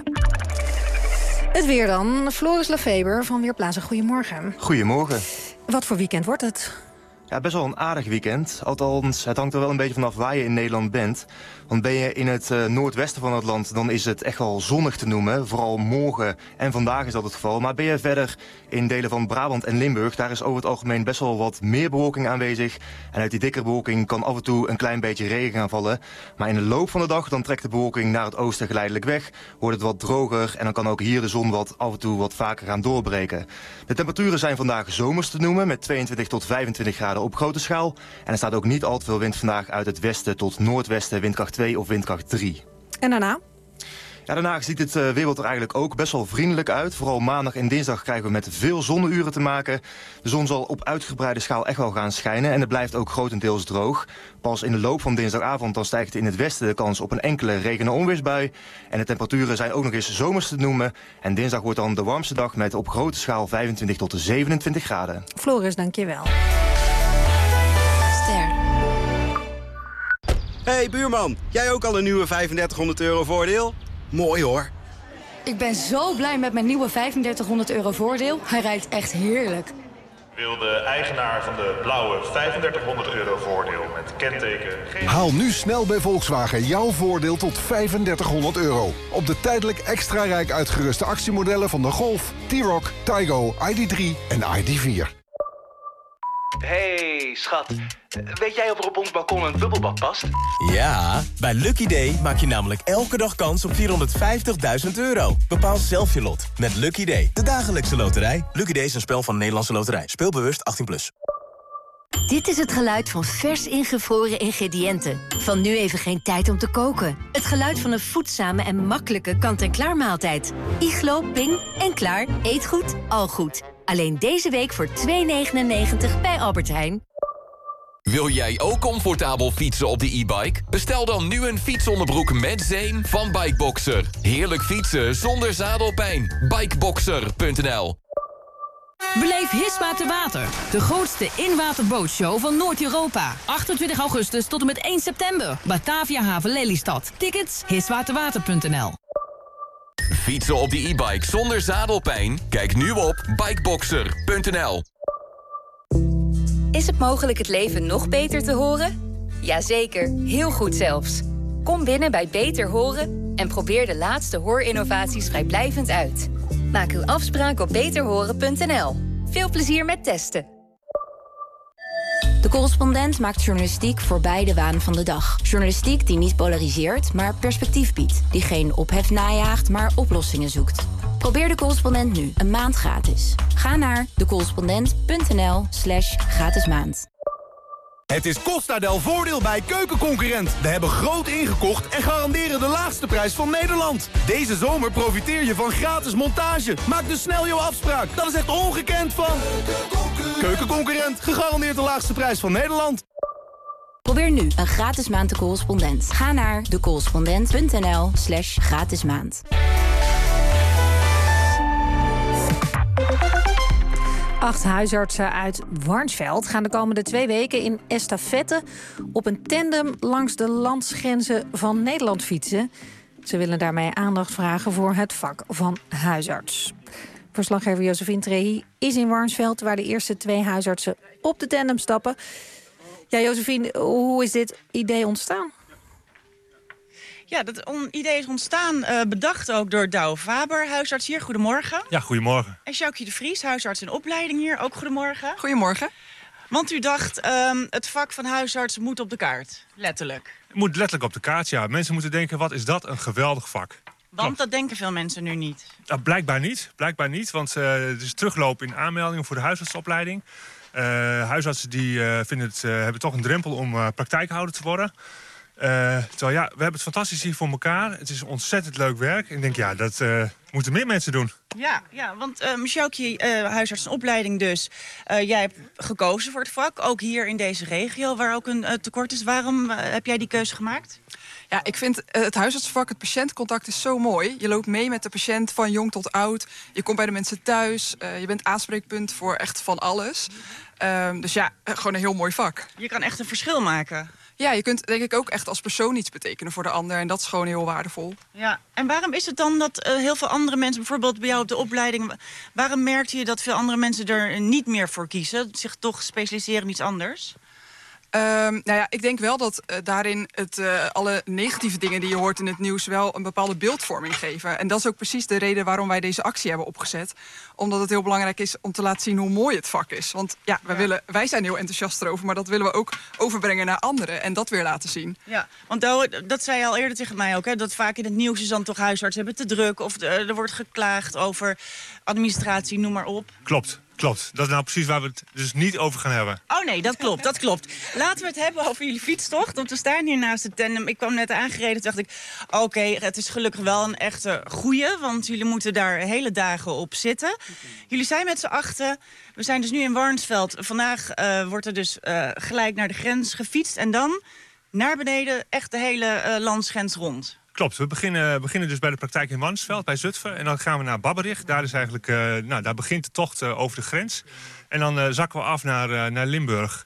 Het weer dan. Floris Lefeber van Weerplaza. Goedemorgen. Goedemorgen. Wat voor weekend wordt het? Ja, best wel een aardig weekend. Althans, het hangt er wel een beetje vanaf waar je in Nederland bent. Want ben je in het noordwesten van het land, dan is het echt wel zonnig te noemen. Vooral morgen en vandaag is dat het geval. Maar ben je verder in delen van Brabant en Limburg, daar is over het algemeen best wel wat meer bewolking aanwezig. En uit die dikke bewolking kan af en toe een klein beetje regen gaan vallen. Maar in de loop van de dag dan trekt de bewolking naar het oosten geleidelijk weg. Wordt het wat droger en dan kan ook hier de zon af en toe wat vaker gaan doorbreken. De temperaturen zijn vandaag zomers te noemen met 22 tot 25 graden op grote schaal. En er staat ook niet al te veel wind vandaag uit het westen tot noordwesten, windkracht 2 of windkracht 3. En daarna? Ja, daarna ziet het weerbeeld er eigenlijk ook best wel vriendelijk uit. Vooral maandag en dinsdag krijgen we met veel zonneuren te maken. De zon zal op uitgebreide schaal echt wel gaan schijnen en het blijft ook grotendeels droog. Pas in de loop van dinsdagavond dan stijgt in het westen de kans op een enkele regen- en onweersbui. En de temperaturen zijn ook nog eens zomers te noemen. En dinsdag wordt dan de warmste dag met op grote schaal 25 tot 27 graden. Floris, dankjewel. Hey buurman, jij ook al een nieuwe 3500 euro voordeel? Mooi hoor. Ik ben zo blij met mijn nieuwe 3500 euro voordeel. Hij rijdt echt heerlijk. Wil de eigenaar van de blauwe €3500 voordeel met kenteken... Haal nu snel bij Volkswagen jouw voordeel tot €3500. Op de tijdelijk extra rijk uitgeruste actiemodellen van de Golf, T-Roc, Taygo, ID3 en ID4. Hey, schat. Weet jij of er op ons balkon een bubbelbad past? Ja, bij Lucky Day maak je namelijk elke dag kans op €450.000. Bepaal zelf je lot met Lucky Day, de dagelijkse loterij. Lucky Day is een spel van de Nederlandse Loterij. Speel bewust 18+. Dit is het geluid van vers ingevroren ingrediënten. Van nu even geen tijd om te koken. Het geluid van een voedzame en makkelijke kant-en-klaar maaltijd. Iglo, Ping en klaar. Eet goed, al goed. Alleen deze week voor €2,99 bij Albert Heijn. Wil jij ook comfortabel fietsen op de e-bike? Bestel dan nu een fietsonderbroek met zeem van Bikeboxer. Heerlijk fietsen zonder zadelpijn. Bikeboxer.nl. Beleef Hisma te Water, de grootste in-waterbootshow van Noord-Europa. 28 augustus tot en met 1 september. Batavia Haven Lelystad. Tickets hiswaterwater.nl. Fietsen op de e-bike zonder zadelpijn? Kijk nu op bikeboxer.nl. Is het mogelijk het leven nog beter te horen? Jazeker, heel goed zelfs. Kom binnen bij Beter Horen en probeer de laatste hoorinnovaties vrijblijvend uit. Maak uw afspraak op beterhoren.nl. Veel plezier met testen. De Correspondent maakt journalistiek voorbij de waan van de dag. Journalistiek die niet polariseert, maar perspectief biedt. Die geen ophef najaagt, maar oplossingen zoekt. Probeer De Correspondent nu, een maand gratis. Ga naar decorrespondent.nl/gratis maand. Het is Costa del Voordeel bij Keukenconcurrent. We hebben groot ingekocht en garanderen de laagste prijs van Nederland. Deze zomer profiteer je van gratis montage. Maak dus snel jouw afspraak. Dat is echt ongekend van Keukenconcurrent. Gegarandeerd de laagste prijs van Nederland. Probeer nu een gratis maand De Correspondent. Ga naar decorrespondent.nl/gratis maand. 8 huisartsen uit Warnsveld gaan de komende 2 weken in estafette op een tandem langs de landsgrenzen van Nederland fietsen. Ze willen daarmee aandacht vragen voor het vak van huisarts. Verslaggever Josephine Trehi is in Warnsveld, waar de eerste 2 huisartsen op de tandem stappen. Ja, Josephine, hoe is dit idee ontstaan? Ja, dat idee is ontstaan, bedacht ook door Douwe Faber, huisarts hier. Goedemorgen. Ja, goedemorgen. En Sjoukje de Vries, huisarts in opleiding hier. Ook goedemorgen. Goedemorgen. Want u dacht, het vak van huisarts moet op de kaart. Letterlijk. Het moet letterlijk op de kaart, ja. Mensen moeten denken, wat is dat een geweldig vak. Want dat denken veel mensen nu niet. Blijkbaar niet. Blijkbaar niet, want er is terugloop in aanmeldingen voor de huisartsopleiding. Huisartsen die hebben toch een drempel om praktijkhouder te worden. Terwijl ja, we hebben het fantastisch hier voor elkaar. Het is ontzettend leuk werk. Ik denk, ja, dat moeten meer mensen doen. Ja, want Sjoukje, huisarts in opleiding dus. Jij hebt gekozen voor het vak, ook hier in deze regio, waar ook een tekort is. Waarom heb jij die keuze gemaakt? Ja, ik vind het huisartsenvak, het patiëntcontact is zo mooi. Je loopt mee met de patiënt van jong tot oud. Je komt bij de mensen thuis. Je bent aanspreekpunt voor echt van alles. Dus ja, gewoon een heel mooi vak. Je kan echt een verschil maken. Ja, je kunt denk ik ook echt als persoon iets betekenen voor de ander. En dat is gewoon heel waardevol. Ja, en waarom is het dan dat heel veel andere mensen, bijvoorbeeld bij jou op de opleiding, waarom merkte je dat veel andere mensen er niet meer voor kiezen? Zich toch specialiseren in iets anders? Nou ja, ik denk wel dat daarin alle negatieve dingen die je hoort in het nieuws wel een bepaalde beeldvorming geven. En dat is ook precies de reden waarom wij deze actie hebben opgezet. Omdat het heel belangrijk is om te laten zien hoe mooi het vak is. Want ja, wij zijn heel enthousiast erover, maar dat willen we ook overbrengen naar anderen en dat weer laten zien. Ja, want dat zei je al eerder tegen mij ook, hè, dat vaak in het nieuws is dan toch huisartsen hebben te druk of er wordt geklaagd over administratie, noem maar op. Klopt. Dat is nou precies waar we het dus niet over gaan hebben. Oh nee, dat klopt. Laten we het hebben over jullie fietstocht. Want we staan hier naast het tandem. Ik kwam net aangereden, toen dacht ik, oké, het is gelukkig wel een echte goeie. Want jullie moeten daar hele dagen op zitten. Jullie zijn met z'n achten. We zijn dus nu in Warnsveld. Vandaag wordt er dus gelijk naar de grens gefietst. En dan naar beneden echt de hele landsgrens rond. Klopt, we beginnen dus bij de praktijk in Warnsveld, bij Zutphen. En dan gaan we naar Babberich. Daar is eigenlijk, daar begint de tocht over de grens. En dan zakken we af naar Limburg.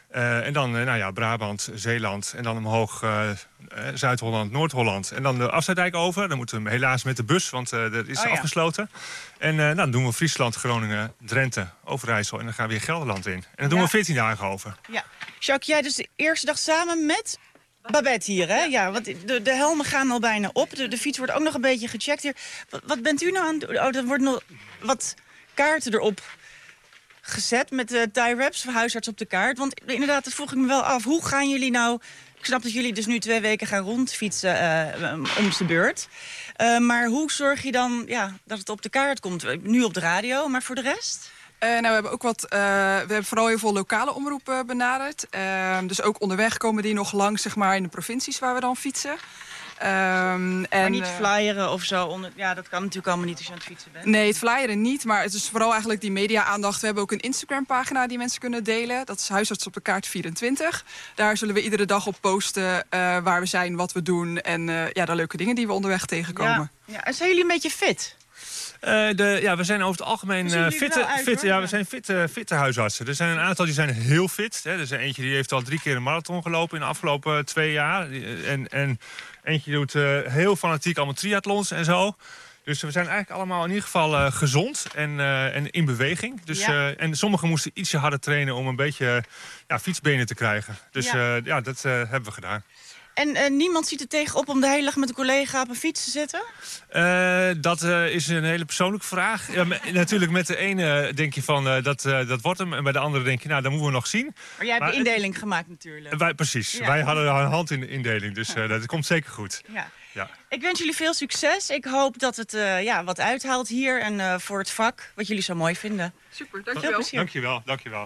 En dan Brabant, Zeeland en dan omhoog Zuid-Holland, Noord-Holland. En dan de afsluitdijk over. Dan moeten we helaas met de bus, want dat is afgesloten. En dan doen we Friesland, Groningen, Drenthe, Overijssel. En dan gaan we weer Gelderland in. En dan doen we 14 dagen over. Ja. Jacques, jij dus de eerste dag samen met Babette hier, hè? Ja, want de helmen gaan al bijna op. De fiets wordt ook nog een beetje gecheckt hier. Wat bent u nou aan het doen? Oh, er wordt nog wat kaarten erop gezet met de tie-wraps voor huisarts op de kaart. Want inderdaad, dat vroeg ik me wel af. Hoe gaan jullie nou... Ik snap dat jullie dus nu 2 weken gaan rondfietsen om de beurt. Maar hoe zorg je dan dat het op de kaart komt? Nu op de radio, maar voor de rest? We hebben ook we hebben vooral heel veel lokale omroepen benaderd. Dus ook onderweg komen die nog langs, zeg maar, in de provincies waar we dan fietsen. Maar niet flyeren of zo? Dat kan natuurlijk allemaal niet als je aan het fietsen bent. Nee, het flyeren niet, maar het is vooral eigenlijk die media-aandacht. We hebben ook een Instagram-pagina die mensen kunnen delen. Dat is Huisarts op de Kaart 24. Daar zullen we iedere dag op posten waar we zijn, wat we doen en de leuke dingen die we onderweg tegenkomen. Ja. En zijn jullie een beetje fit? We zijn over het algemeen fitte huisartsen. Er zijn een aantal die zijn heel fit. Hè. Er is eentje die heeft al 3 keer een marathon gelopen in de afgelopen 2 jaar. En eentje doet heel fanatiek allemaal triathlons en zo. Dus we zijn eigenlijk allemaal in ieder geval gezond en in beweging. Dus, en sommigen moesten ietsje harder trainen om een beetje fietsbenen te krijgen. Dus dat hebben we gedaan. En niemand ziet er tegenop om de hele dag met een collega op een fiets te zitten? Dat is een hele persoonlijke vraag. Ja, natuurlijk, met de ene denk je van dat wordt hem. En bij de andere denk je, dat moeten we nog zien. Maar jij hebt de indeling gemaakt natuurlijk. Precies. Ja. Wij hadden een hand in de indeling. Dus dat komt zeker goed. Ja. Ik wens jullie veel succes. Ik hoop dat het wat uithaalt hier en voor het vak. Wat jullie zo mooi vinden. Super, dankjewel. Dankjewel.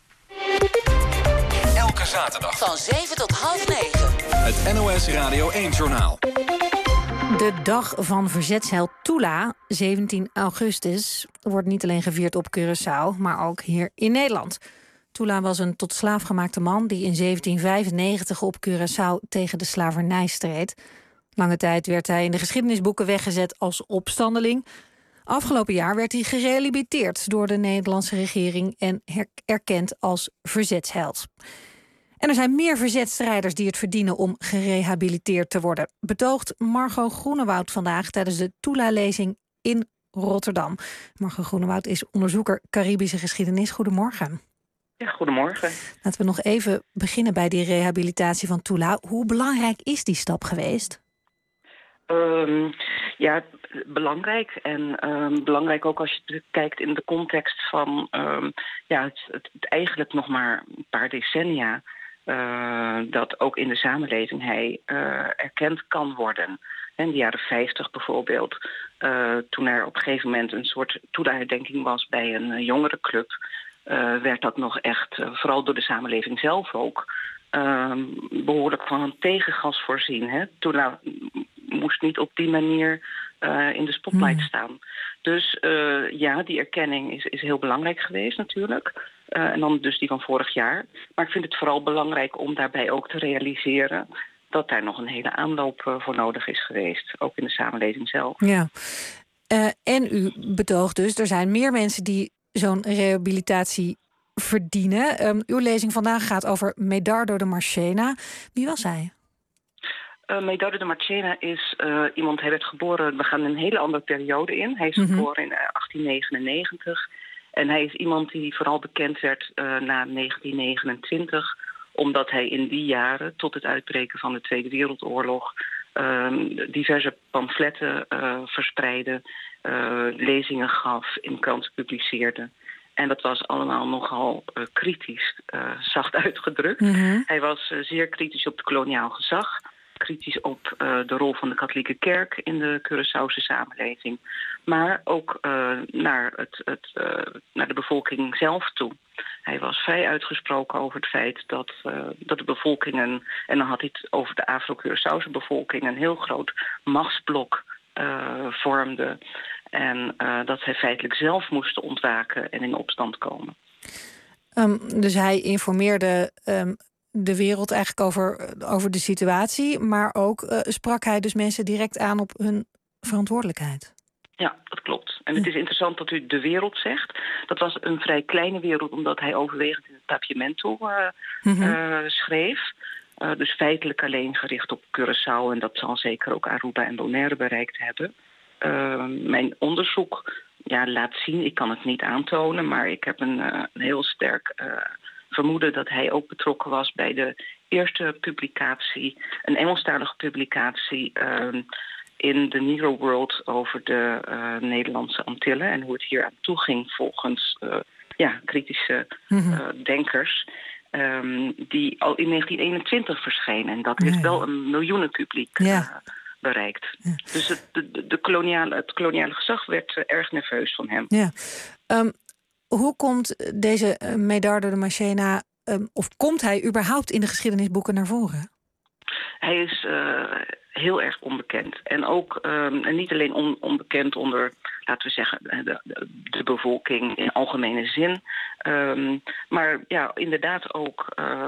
Elke zaterdag van 7 tot half 9. Het NOS Radio 1-journaal. De dag van verzetsheld Tula, 17 augustus, wordt niet alleen gevierd op Curaçao, maar ook hier in Nederland. Tula was een tot slaaf gemaakte man die in 1795 op Curaçao tegen de slavernij streed. Lange tijd werd hij in de geschiedenisboeken weggezet als opstandeling. Afgelopen jaar werd hij gerehabiliteerd door de Nederlandse regering en erkend als verzetsheld. En er zijn meer verzetstrijders die het verdienen om gerehabiliteerd te worden, betoogt Margot Groenewoud vandaag tijdens de Tula-lezing in Rotterdam. Margot Groenewoud is onderzoeker Caribische geschiedenis. Goedemorgen. Ja, goedemorgen. Laten we nog even beginnen bij die rehabilitatie van Tula. Hoe belangrijk is die stap geweest? Belangrijk. En belangrijk ook als je kijkt in de context van het eigenlijk nog maar een paar decennia dat ook in de samenleving hij erkend kan worden. In de jaren 50 bijvoorbeeld, toen er op een gegeven moment een soort Tula-herdenking was bij een jongerenclub, werd dat nog echt, vooral door de samenleving zelf ook, behoorlijk van een tegengas voorzien. Hè? Tula moest niet op die manier in de spotlight staan. Dus die erkenning is heel belangrijk geweest natuurlijk. En dan dus die van vorig jaar. Maar ik vind het vooral belangrijk om daarbij ook te realiseren dat daar nog een hele aanloop voor nodig is geweest. Ook in de samenleving zelf. Ja. En u betoogt dus, er zijn meer mensen die zo'n rehabilitatie verdienen. Uw lezing vandaag gaat over Medardo de Marchena. Wie was hij? Medardo de Marchena is iemand, hij werd geboren, we gaan een hele andere periode in. Hij is geboren in 1899. En hij is iemand die vooral bekend werd na 1929... omdat hij in die jaren, tot het uitbreken van de Tweede Wereldoorlog, diverse pamfletten verspreidde, lezingen gaf, in kranten publiceerde. En dat was allemaal nogal kritisch, zacht uitgedrukt. Hij was zeer kritisch op het koloniaal gezag, kritisch op de rol van de katholieke kerk in de Curaçaose samenleving, maar ook naar de bevolking zelf toe. Hij was vrij uitgesproken over het feit dat de bevolkingen, en dan had hij het over de Afro-Curaçaose bevolking, een heel groot machtsblok vormde. En dat zij feitelijk zelf moesten ontwaken en in opstand komen. Dus hij informeerde de wereld eigenlijk over de situatie, maar ook sprak hij dus mensen direct aan op hun verantwoordelijkheid. Ja, dat klopt. En het is interessant dat u de wereld zegt. Dat was een vrij kleine wereld, omdat hij overwegend in het Papiamento schreef. Dus feitelijk alleen gericht op Curaçao. En dat zal zeker ook Aruba en Bonaire bereikt hebben. Mijn onderzoek laat zien, ik kan het niet aantonen, maar ik heb een heel sterk vermoeden dat hij ook betrokken was bij de eerste publicatie, een Engelstalige publicatie in de Negro World over de Nederlandse Antillen en hoe het hier aan toe ging volgens kritische denkers. Die al in 1921 verscheen. En dat heeft wel een miljoenenpubliek bereikt. Ja. Dus het koloniale gezag werd erg nerveus van hem. Ja. Hoe komt deze Medardo de Marchena, of komt hij überhaupt in de geschiedenisboeken naar voren? Hij is heel erg onbekend. En ook en niet alleen onbekend onder, laten we zeggen, de bevolking in algemene zin. Maar inderdaad ook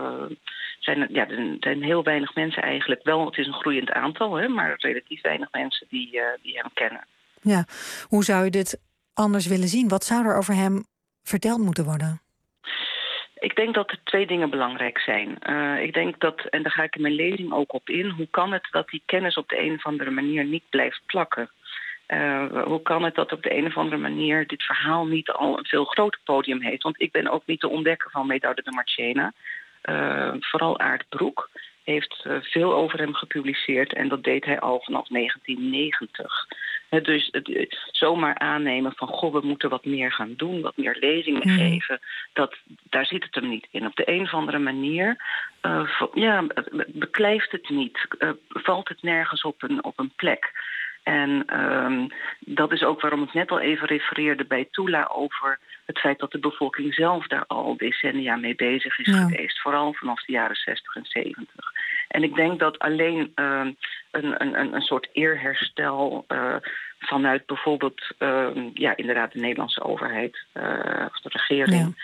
zijn heel weinig mensen eigenlijk wel. Het is een groeiend aantal, maar relatief weinig mensen die hem kennen. Ja, hoe zou je dit anders willen zien? Wat zou er over hem verteld moeten worden? Ik denk dat er 2 dingen belangrijk zijn. Ik denk dat, en daar ga ik in mijn lezing ook op in, hoe kan het dat die kennis op de een of andere manier niet blijft plakken? Hoe kan het dat op de een of andere manier dit verhaal niet al een veel groter podium heeft? Want ik ben ook niet de ontdekker van Medardo de Marchena. Vooral Aart Broek heeft veel over hem gepubliceerd en dat deed hij al vanaf 1990. Dus zomaar aannemen van, we moeten wat meer gaan doen, wat meer lezingen geven, daar zit het hem niet in. Op de een of andere manier beklijft het niet, valt het nergens op een plek. En dat is ook waarom ik net al even refereerde bij Tula over het feit dat de bevolking zelf daar al decennia mee bezig is geweest. Vooral vanaf de jaren 60 en 70. En ik denk dat alleen een soort eerherstel vanuit bijvoorbeeld inderdaad de Nederlandse overheid of de regering.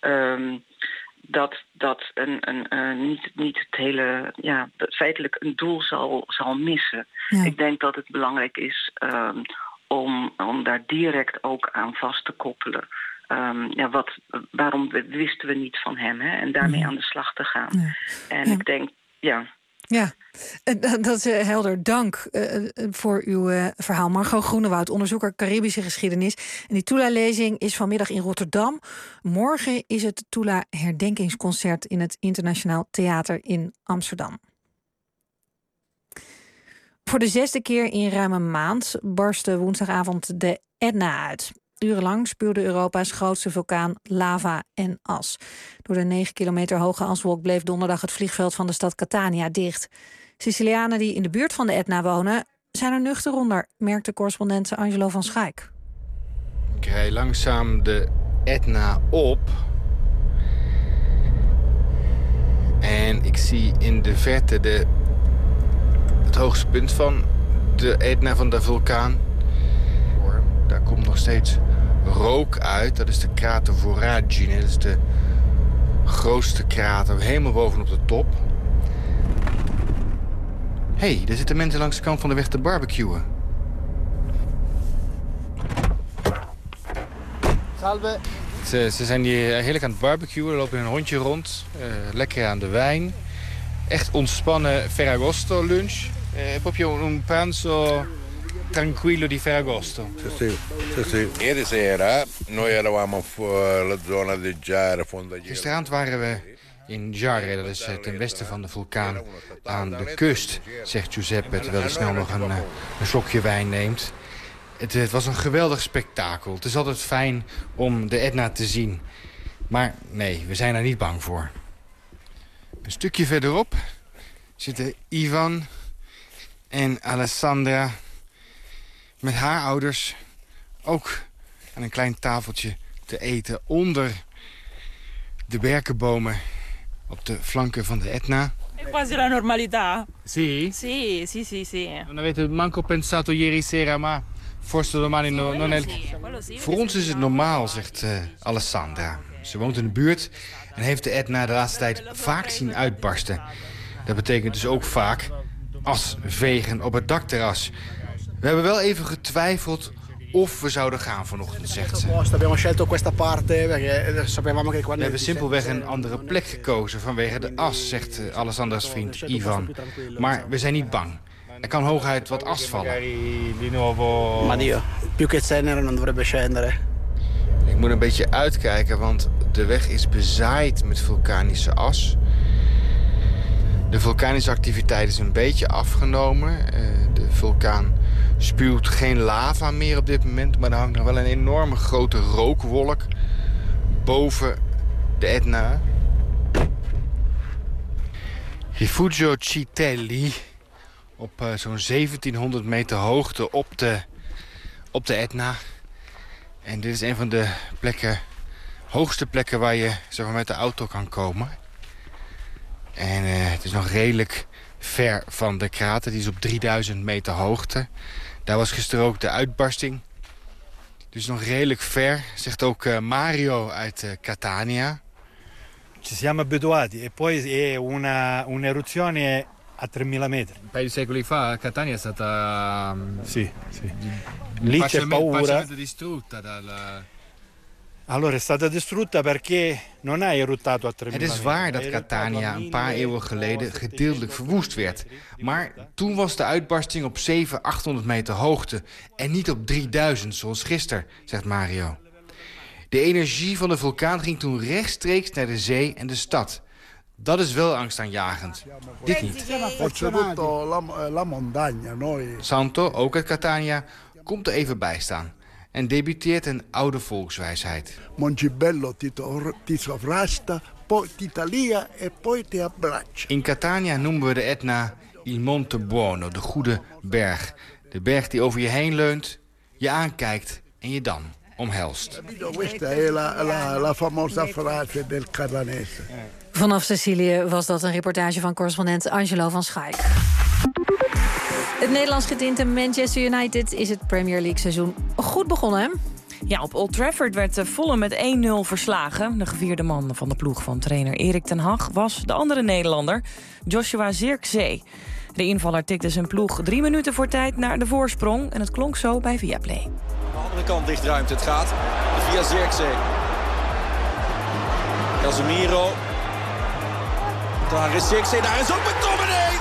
Dat niet het hele feitelijk een doel zal missen. Ja. Ik denk dat het belangrijk is om daar direct ook aan vast te koppelen. Waarom wisten we niet van hem? Hè? En daarmee aan de slag te gaan. Ja. En ik denk, Ja, dat is helder. Dank voor uw verhaal. Margot Groenewoud, onderzoeker Caribische geschiedenis. En die Tula-lezing is vanmiddag in Rotterdam. Morgen is het Tula-herdenkingsconcert in het Internationaal Theater in Amsterdam. Voor de 6e keer in ruim een maand barstte woensdagavond de Etna uit. Urenlang spuwde Europa's grootste vulkaan lava en as. Door de 9 kilometer hoge aswolk bleef donderdag het vliegveld van de stad Catania dicht. Sicilianen die in de buurt van de Etna wonen zijn er nuchter onder, merkte correspondent Angelo van Schaik. Ik rij langzaam de Etna op. En ik zie in de verte het hoogste punt van de Etna, van de vulkaan. Daar komt nog steeds rook uit. Dat is de krater Voragine. Dat is de grootste krater, helemaal bovenop de top. Hé, daar zitten mensen langs de kant van de weg te barbecuen. Salve. Ze zijn hier heerlijk aan het barbecuen. Er lopen een hondje rond. Lekker aan de wijn. Echt ontspannen Ferragosto lunch. Proprio un pranzo tranquillo di Ferragosto. Sì. Ieri sera noi eravamo la zona di Giare. Gisteravond waren we in Giare, dat is ten westen van de vulkaan, aan de kust, zegt Giuseppe, terwijl hij snel nog een slokje wijn neemt. Het was een geweldig spektakel. Het is altijd fijn om de Etna te zien. Maar nee, we zijn er niet bang voor. Een stukje verderop zitten Ivan en Alessandra met haar ouders ook aan een klein tafeltje te eten onder de berkenbomen op de flanken van de Etna. È quasi la normalità. Sì? Sì. Non avete manco pensato ieri sera, ma forse domani non è... Voor ons is het normaal, zegt Alessandra. Ze woont in de buurt en heeft de Etna de laatste tijd vaak zien uitbarsten. Dat betekent dus ook vaak asvegen op het dakterras. We hebben wel even getwijfeld of we zouden gaan vanochtend, zegt ze. We hebben simpelweg een andere plek gekozen vanwege de as, zegt Alessandras vriend Ivan. Maar we zijn niet bang. Er kan hooguit wat as vallen. Ik moet een beetje uitkijken, want de weg is bezaaid met vulkanische as. De vulkanische activiteit is een beetje afgenomen. De vulkaan spuwt geen lava meer op dit moment, maar er hangt nog wel een enorme grote rookwolk boven de Etna. Rifugio Citelli, op zo'n 1700 meter hoogte op de Etna. En dit is een van de hoogste plekken waar je met de auto kan komen. En het is nog redelijk ver van de krater. Die is op 3000 meter hoogte. Daar was gisteren ook de uitbarsting. Dus nog redelijk ver, zegt ook Mario uit Catania. Ci siamo abituati e poi è un'eruzione a 3000 metri. Un paio di secoli fa Catania è stata sì. Lì c'è paura. Parzialmente distrutta Allora è stata distrutta perché non ha eruttato a 3000 metri. Het is waar dat Catania een paar eeuwen geleden gedeeltelijk verwoest werd. Maar toen was de uitbarsting op 700-800 meter hoogte en niet op 3000 zoals gisteren, zegt Mario. De energie van de vulkaan ging toen rechtstreeks naar de zee en de stad. Dat is wel angstaanjagend. Dit niet. Santo, ook uit Catania, komt er even bij staan en debuteert een oude volkswijsheid. ti sovrasta, poi ti talia e poi ti abbraccia. In Catania noemen we de Etna Il Monte Buono, de goede berg. De berg die over je heen leunt, je aankijkt en je dan omhelst. Questa è la famosa frase del Catanese. Vanaf Sicilië was dat een reportage van correspondent Angelo van Schaik. Het Nederlands getinte Manchester United is het Premier League seizoen goed begonnen, hè? Ja, op Old Trafford werd Fulham met 1-0 verslagen. De gevierde man van de ploeg van trainer Erik ten Hag was de andere Nederlander, Joshua Zirkzee. De invaller tikte zijn ploeg 3 minuten voor tijd naar de voorsprong en het klonk zo bij Viaplay. Aan de andere kant ligt ruimte. Het gaat via Zirkzee. Casemiro. Daar is Zirkzee. Daar is ook McTominay.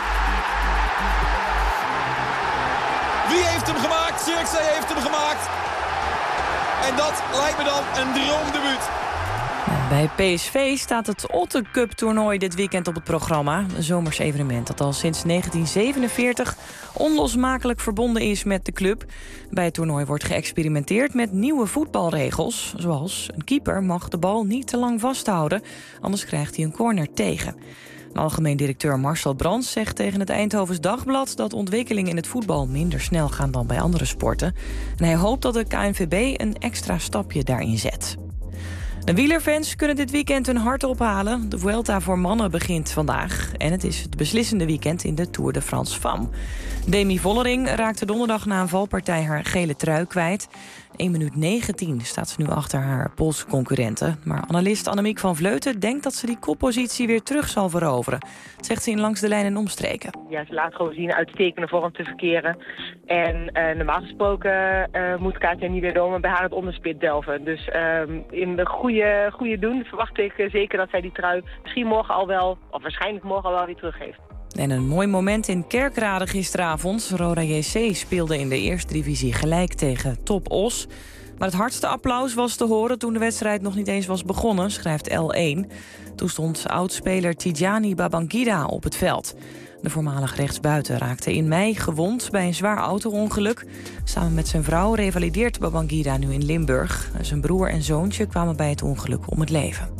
Wie heeft hem gemaakt? Zirkzee heeft hem gemaakt. En dat lijkt me dan een droomdebuut. Bij PSV staat het Otte Cup toernooi dit weekend op het programma. Een zomers evenement dat al sinds 1947 onlosmakelijk verbonden is met de club. Bij het toernooi wordt geëxperimenteerd met nieuwe voetbalregels. Zoals een keeper mag de bal niet te lang vasthouden, anders krijgt hij een corner tegen. De algemeen directeur Marcel Brands zegt tegen het Eindhovens Dagblad dat ontwikkelingen in het voetbal minder snel gaan dan bij andere sporten. En hij hoopt dat de KNVB een extra stapje daarin zet. De wielerfans kunnen dit weekend hun hart ophalen. De Vuelta voor mannen begint vandaag. En het is het beslissende weekend in de Tour de France Femmes. Demi Vollering raakte donderdag na een valpartij haar gele trui kwijt. 1 minuut 19 staat ze nu achter haar Poolse concurrenten. Maar analist Annemiek van Vleuten denkt dat ze die koppositie weer terug zal veroveren. Dat zegt ze in Langs de Lijn en Omstreken. Ja, ze laat gewoon zien uitstekende vorm te verkeren. En normaal gesproken moet Kaatja Niederdome bij haar het onderspit delven. Dus in de goede doen verwacht ik zeker dat zij die trui misschien morgen al wel, of waarschijnlijk morgen al wel weer teruggeeft. En een mooi moment in Kerkrade gisteravond. Roda JC speelde in de eerste divisie gelijk tegen Top Os. Maar het hardste applaus was te horen toen de wedstrijd nog niet eens was begonnen, schrijft L1. Toen stond oudspeler Tidjani Babangida op het veld. De voormalig rechtsbuiten raakte in mei gewond bij een zwaar auto-ongeluk. Samen met zijn vrouw revalideert Babangida nu in Limburg. Zijn broer en zoontje kwamen bij het ongeluk om het leven.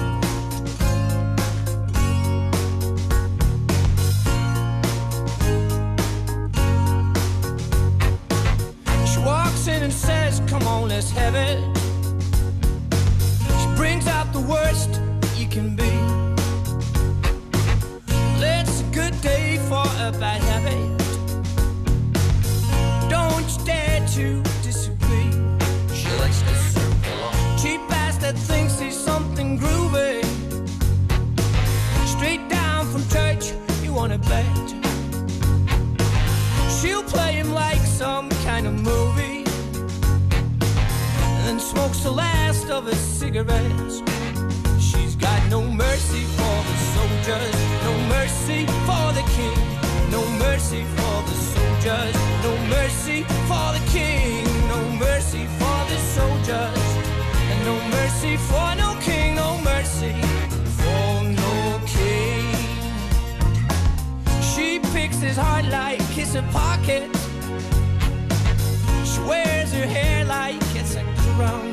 And says, come on, let's have it. She brings out the worst you can be. It's a good day for a bad habit. Don't you dare to disagree. She likes to circle. Cheap ass that thinks he's something groovy. Straight down from church, you wanna bet. She'll play him like some kind of movie. last of his cigarettes. She's got no mercy for the soldiers, no mercy for the king, no mercy for the soldiers, no mercy for the king, no mercy for the soldiers, and no mercy for no king, no mercy for no king. She picks his heart like it's a pocket. She wears her hair like it's a crown.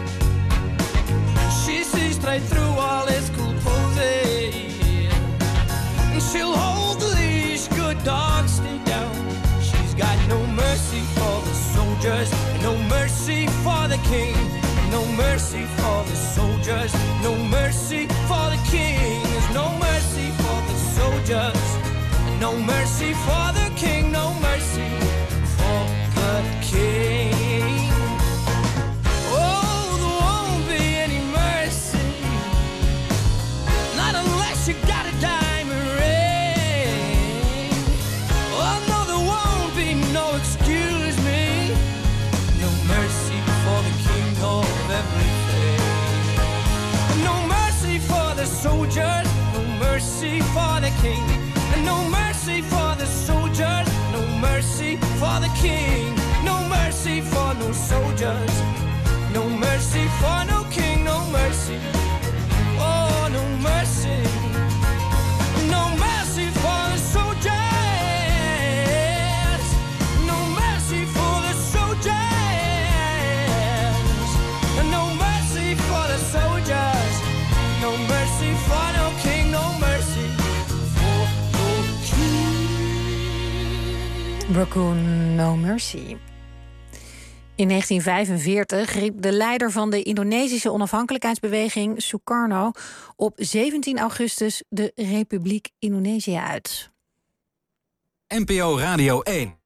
She sees straight through all his cool poses, and she'll hold the leash, good dogs stay down. She's got no mercy for the soldiers, no mercy for the king, no mercy for the soldiers, no mercy for the king. There's no mercy for the soldiers, no mercy for the king, no mercy for the king. Oh, there won't be any mercy, not unless you got a diamond ring. Oh no, there won't be no excuse me, no mercy for the king of everything. No mercy for the soldiers, no mercy for the king, and no mercy for the soldiers, no mercy for the king, no mercy for no soldiers, no mercy for no king, no mercy, oh no mercy, no mercy for the soldiers, no mercy for the soldiers, and no mercy for the soldiers, no mercy for no king, no mercy. Raccoon No Mercy. In 1945 riep de leider van de Indonesische onafhankelijkheidsbeweging, Sukarno, op 17 augustus de Republiek Indonesië uit. NPO Radio 1.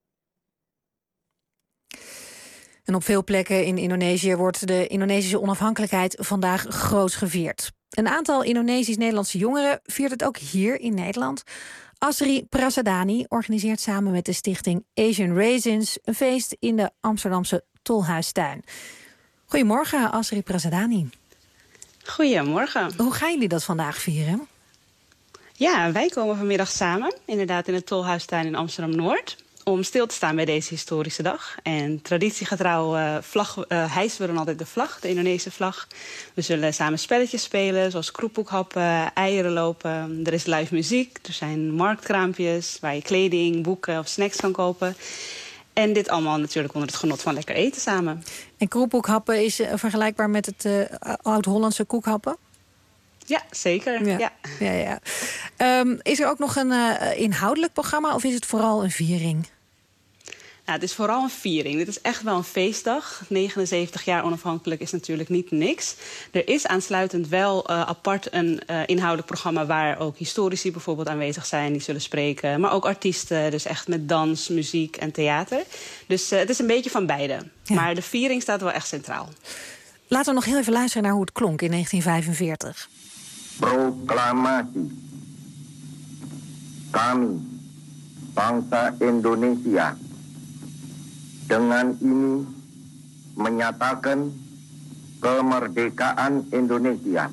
En op veel plekken in Indonesië wordt de Indonesische onafhankelijkheid vandaag groots gevierd. Een aantal Indonesisch-Nederlandse jongeren viert het ook hier in Nederland. Asri Prasadani organiseert samen met de stichting Asian Raisins een feest in de Amsterdamse Tolhuistuin. Goedemorgen, Asri Prasadani. Goedemorgen. Hoe gaan jullie dat vandaag vieren? Ja, wij komen vanmiddag samen, inderdaad in de Tolhuistuin in Amsterdam-Noord, om stil te staan bij deze historische dag. En traditiegetrouw hijsen we dan altijd de vlag, de Indonesische vlag. We zullen samen spelletjes spelen, zoals kroephoekhappen, eieren lopen. Er is live muziek, er zijn marktkraampjes waar je kleding, boeken of snacks kan kopen. En dit allemaal natuurlijk onder het genot van lekker eten samen. En kroephoekhappen is vergelijkbaar met het oud-Hollandse koekhappen? Ja, zeker. Ja. Is er ook nog een inhoudelijk programma of is het vooral een viering? Nou, het is vooral een viering. Dit is echt wel een feestdag. 79 jaar onafhankelijk is natuurlijk niet niks. Er is aansluitend wel apart een inhoudelijk programma waar ook historici bijvoorbeeld aanwezig zijn. Die zullen spreken. Maar ook artiesten. Dus echt met dans, muziek en theater. Dus het is een beetje van beide. Ja. Maar de viering staat wel echt centraal. Laten we nog heel even luisteren naar hoe het klonk in 1945. Proklamasi. Kami, bangsa Indonesia, dengan ini menyatakan kemerdekaan Indonesia.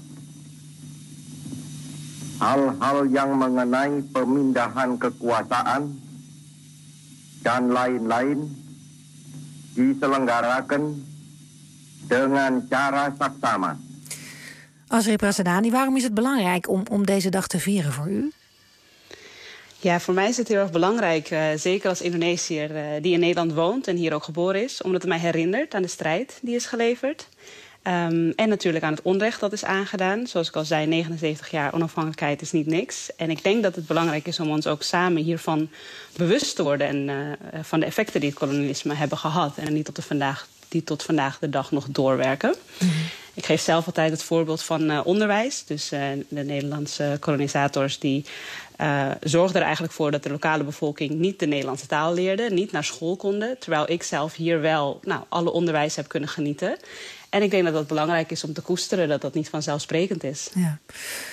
Hal-hal yang mengenai pemindahan kekuasaan dan lain-lain diselenggarakan dengan cara saksama. Asri Prasadani, waarom is het belangrijk om deze dag te vieren voor u? Ja, voor mij is het heel erg belangrijk, zeker als Indonesiër die in Nederland woont en hier ook geboren is, omdat het mij herinnert aan de strijd die is geleverd. En natuurlijk aan het onrecht dat is aangedaan. Zoals ik al zei, 79 jaar onafhankelijkheid is niet niks. En ik denk dat het belangrijk is om ons ook samen hiervan bewust te worden en van de effecten die het kolonialisme hebben gehad en die tot vandaag de dag nog doorwerken. Mm-hmm. Ik geef zelf altijd het voorbeeld van onderwijs. Dus de Nederlandse kolonisators die zorgden er eigenlijk voor dat de lokale bevolking niet de Nederlandse taal leerde, niet naar school konden. Terwijl ik zelf hier wel alle onderwijs heb kunnen genieten. En ik denk dat dat belangrijk is om te koesteren, dat dat niet vanzelfsprekend is. Ja.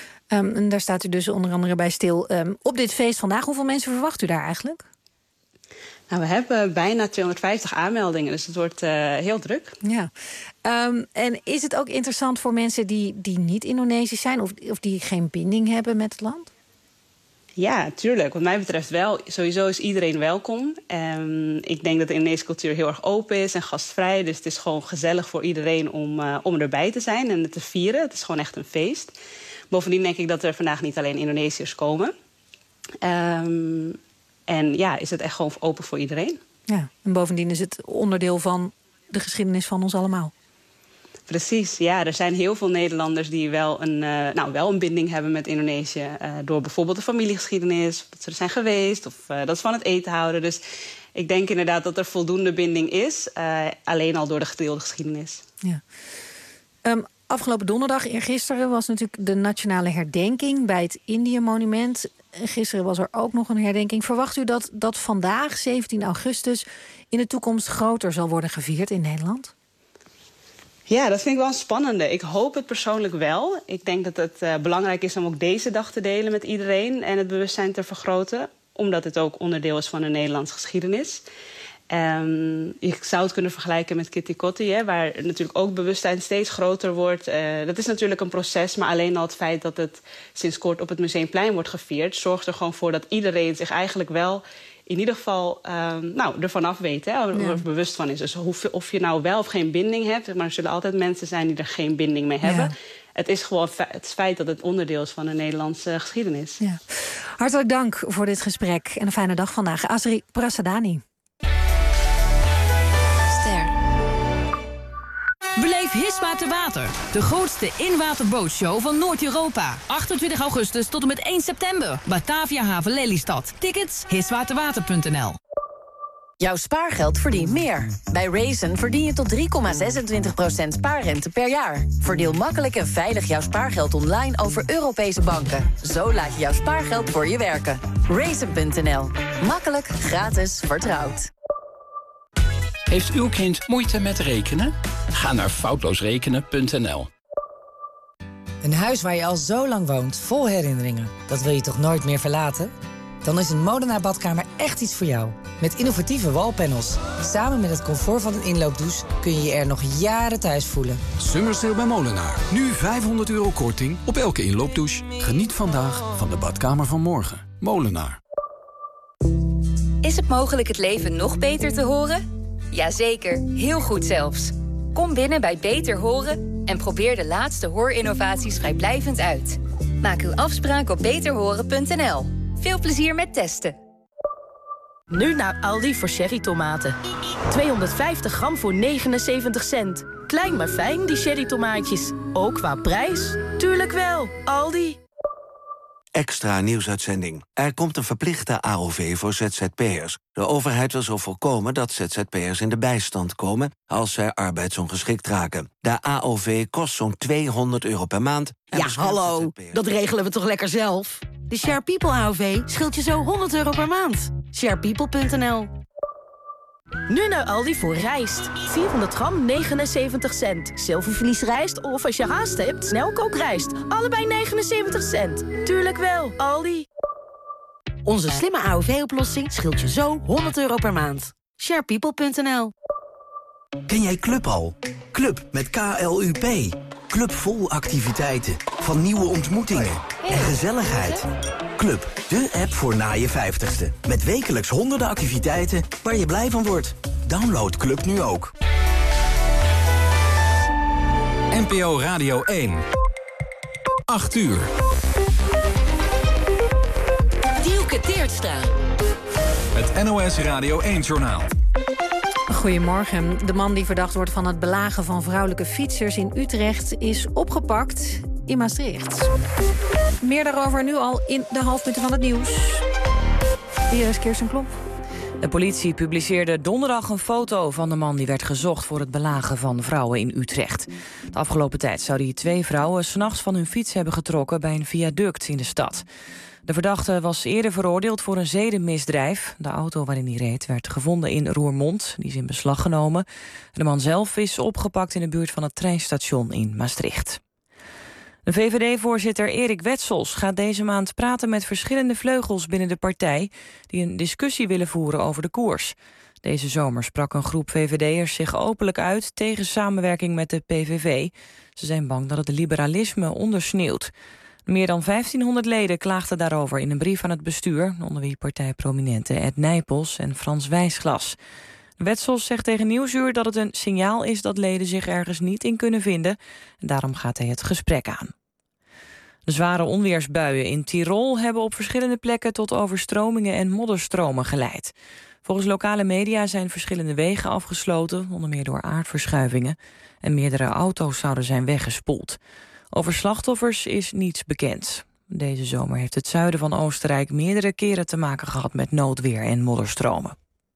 En daar staat u dus onder andere bij stil. Op dit feest vandaag, hoeveel mensen verwacht u daar eigenlijk? Nou, we hebben bijna 250 aanmeldingen, dus het wordt heel druk. Ja. En is het ook interessant voor mensen die niet Indonesisch zijn of die geen binding hebben met het land? Ja, tuurlijk. Wat mij betreft wel. Sowieso is iedereen welkom. Ik denk dat de Indonesische cultuur heel erg open is en gastvrij. Dus het is gewoon gezellig voor iedereen om erbij te zijn en het te vieren. Het is gewoon echt een feest. Bovendien denk ik dat er vandaag niet alleen Indonesiërs komen. En ja, is het echt gewoon open voor iedereen. Ja, en bovendien is het onderdeel van de geschiedenis van ons allemaal. Precies, ja. Er zijn heel veel Nederlanders die wel een binding hebben met Indonesië. Door bijvoorbeeld de familiegeschiedenis, dat ze er zijn geweest of dat ze van het eten houden. Dus ik denk inderdaad dat er voldoende binding is. Alleen al door de gedeelde geschiedenis. Ja. Afgelopen donderdag, eergisteren, was natuurlijk de nationale herdenking bij het Indië-monument. Gisteren was er ook nog een herdenking. Verwacht u dat vandaag, 17 augustus, in de toekomst groter zal worden gevierd in Nederland? Ja, dat vind ik wel een spannende. Ik hoop het persoonlijk wel. Ik denk dat het belangrijk is om ook deze dag te delen met iedereen en het bewustzijn te vergroten, omdat het ook onderdeel is van de Nederlandse geschiedenis. Je zou het kunnen vergelijken met Kitty Kotti, waar natuurlijk ook bewustzijn steeds groter wordt. Dat is natuurlijk een proces, maar alleen al het feit dat het sinds kort op het Museumplein wordt gevierd, zorgt er gewoon voor dat iedereen zich eigenlijk wel in ieder geval ervan af weet, er bewust van is. Dus of je nou wel of geen binding hebt, maar er zullen altijd mensen zijn die er geen binding mee hebben. Ja. Het is gewoon het feit dat het onderdeel is van de Nederlandse geschiedenis. Ja. Hartelijk dank voor dit gesprek en een fijne dag vandaag. Asri Prasadani. Beleef Hiswater Water, de grootste inwaterbootshow van Noord-Europa. 28 augustus tot en met 1 september. Batavia Haven Lelystad. Tickets hiswaterwater.nl. Jouw spaargeld verdient meer. Bij Raisin verdien je tot 3,26% spaarrente per jaar. Verdeel makkelijk en veilig jouw spaargeld online over Europese banken. Zo laat je jouw spaargeld voor je werken. Raisin.nl. Makkelijk, gratis, vertrouwd. Heeft uw kind moeite met rekenen? Ga naar foutloosrekenen.nl. Een huis waar je al zo lang woont, vol herinneringen. Dat wil je toch nooit meer verlaten? Dan is een Molenaar badkamer echt iets voor jou. Met innovatieve wallpanels. Samen met het comfort van een inloopdouche kun je je er nog jaren thuis voelen. Summer Sale bij Molenaar. Nu €500 korting op elke inloopdouche. Geniet vandaag van de badkamer van morgen. Molenaar. Is het mogelijk het leven nog beter te horen? Jazeker, heel goed zelfs. Kom binnen bij Beter Horen en probeer de laatste hoorinnovaties vrijblijvend uit. Maak uw afspraak op beterhoren.nl. Veel plezier met testen. Nu naar Aldi voor cherrytomaten. 250 gram voor 79 cent. Klein maar fijn, die cherrytomaatjes. Ook qua prijs. Tuurlijk wel, Aldi. Extra nieuwsuitzending. Er komt een verplichte AOV voor ZZP'ers. De overheid wil zo voorkomen dat ZZP'ers in de bijstand komen als zij arbeidsongeschikt raken. De AOV kost zo'n €200 per maand. Ja, hallo, dat regelen we toch lekker zelf? De Share People AOV scheelt je zo €100 per maand. Sharepeople.nl. Nu naar Aldi voor rijst. 400 gram, 79 cent. Zilvervliesrijst of als je haast hebt, snelkookrijst. Allebei 79 cent. Tuurlijk wel, Aldi. Onze slimme AOV-oplossing scheelt je zo €100 per maand. Sharepeople.nl. Ken jij Club al? Club met KLUP. Club vol activiteiten, van nieuwe ontmoetingen en gezelligheid. Club, de app voor na je 50ste. Met wekelijks honderden activiteiten waar je blij van wordt. Download Club nu ook. NPO Radio 1. 8 uur. Dielke Teertstra. Het NOS Radio 1-journaal. Goedemorgen. De man die verdacht wordt van het belagen van vrouwelijke fietsers in Utrecht is opgepakt in Maastricht. Meer daarover nu al in de hoofdpunten van het nieuws. Hier is Kirsten Klomp. De politie publiceerde donderdag een foto van de man die werd gezocht voor het belagen van vrouwen in Utrecht. De afgelopen tijd zouden 2 vrouwen 's nachts van hun fiets hebben getrokken bij een viaduct in de stad. De verdachte was eerder veroordeeld voor een zedenmisdrijf. De auto waarin hij reed werd gevonden in Roermond. Die is in beslag genomen. De man zelf is opgepakt in de buurt van het treinstation in Maastricht. De VVD-voorzitter Erik Wetsels gaat deze maand praten met verschillende vleugels binnen de partij die een discussie willen voeren over de koers. Deze zomer sprak een groep VVD'ers zich openlijk uit tegen samenwerking met de PVV. Ze zijn bang dat het liberalisme ondersneeuwt. Meer dan 1500 leden klaagden daarover in een brief aan het bestuur, onder wie partijprominenten Ed Nijpels en Frans Wijsglas. Wetsels zegt tegen Nieuwsuur dat het een signaal is dat leden zich ergens niet in kunnen vinden. En daarom gaat hij het gesprek aan. De zware onweersbuien in Tirol hebben op verschillende plekken tot overstromingen en modderstromen geleid. Volgens lokale media zijn verschillende wegen afgesloten, onder meer door aardverschuivingen. En meerdere auto's zouden zijn weggespoeld. Over slachtoffers is niets bekend. Deze zomer heeft het zuiden van Oostenrijk meerdere keren te maken gehad met noodweer en modderstromen.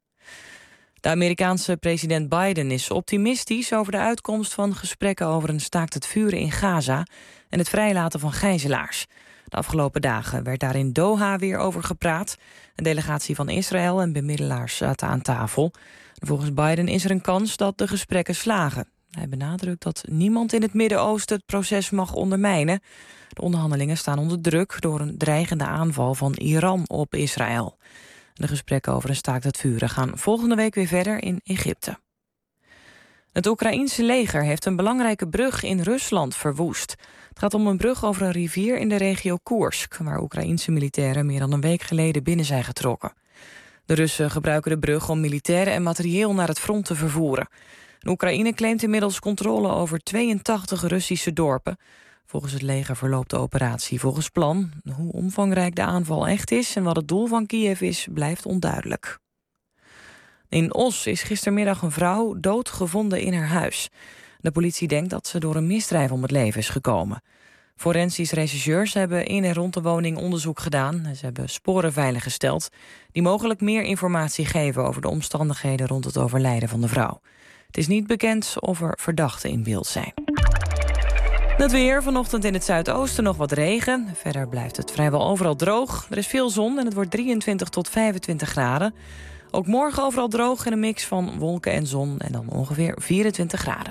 De Amerikaanse president Biden is optimistisch over de uitkomst van gesprekken over een staakt het vuren in Gaza en het vrijlaten van gijzelaars. De afgelopen dagen werd daar in Doha weer over gepraat. Een delegatie van Israël en bemiddelaars zaten aan tafel. Volgens Biden is er een kans dat de gesprekken slagen. Hij benadrukt dat niemand in het Midden-Oosten het proces mag ondermijnen. De onderhandelingen staan onder druk door een dreigende aanval van Iran op Israël. De gesprekken over een staakt het vuren gaan volgende week weer verder in Egypte. Het Oekraïense leger heeft een belangrijke brug in Rusland verwoest. Het gaat om een brug over een rivier in de regio Koersk, waar Oekraïense militairen meer dan een week geleden binnen zijn getrokken. De Russen gebruiken de brug om militairen en materieel naar het front te vervoeren. Oekraïne claimt inmiddels controle over 82 Russische dorpen. Volgens het leger verloopt de operatie volgens plan. Hoe omvangrijk de aanval echt is en wat het doel van Kiev is, blijft onduidelijk. In Os is gistermiddag een vrouw doodgevonden in haar huis. De politie denkt dat ze door een misdrijf om het leven is gekomen. Forensisch rechercheurs hebben in en rond de woning onderzoek gedaan. En ze hebben sporen veiliggesteld die mogelijk meer informatie geven over de omstandigheden rond het overlijden van de vrouw. Het is niet bekend of er verdachten in beeld zijn. Het weer, vanochtend in het zuidoosten nog wat regen. Verder blijft het vrijwel overal droog. Er is veel zon en het wordt 23 tot 25 graden. Ook morgen overal droog en een mix van wolken en zon en dan ongeveer 24 graden.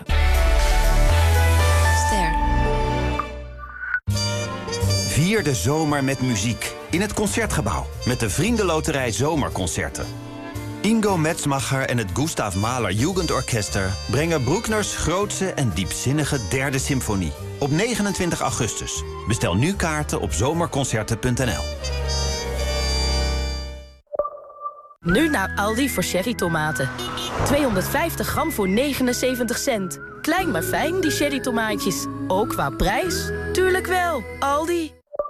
Vier de zomer met muziek in het Concertgebouw met de Vriendenloterij Zomerconcerten. Ingo Metzmacher en het Gustav Mahler Jugendorchester brengen Bruckners grootste en diepzinnige derde symfonie op 29 augustus. Bestel nu kaarten op zomerconcerten.nl. Nu naar Aldi voor cherrytomaten. 250 gram voor 79 cent. Klein maar fijn, die cherrytomaatjes. Ook qua prijs. Tuurlijk wel, Aldi.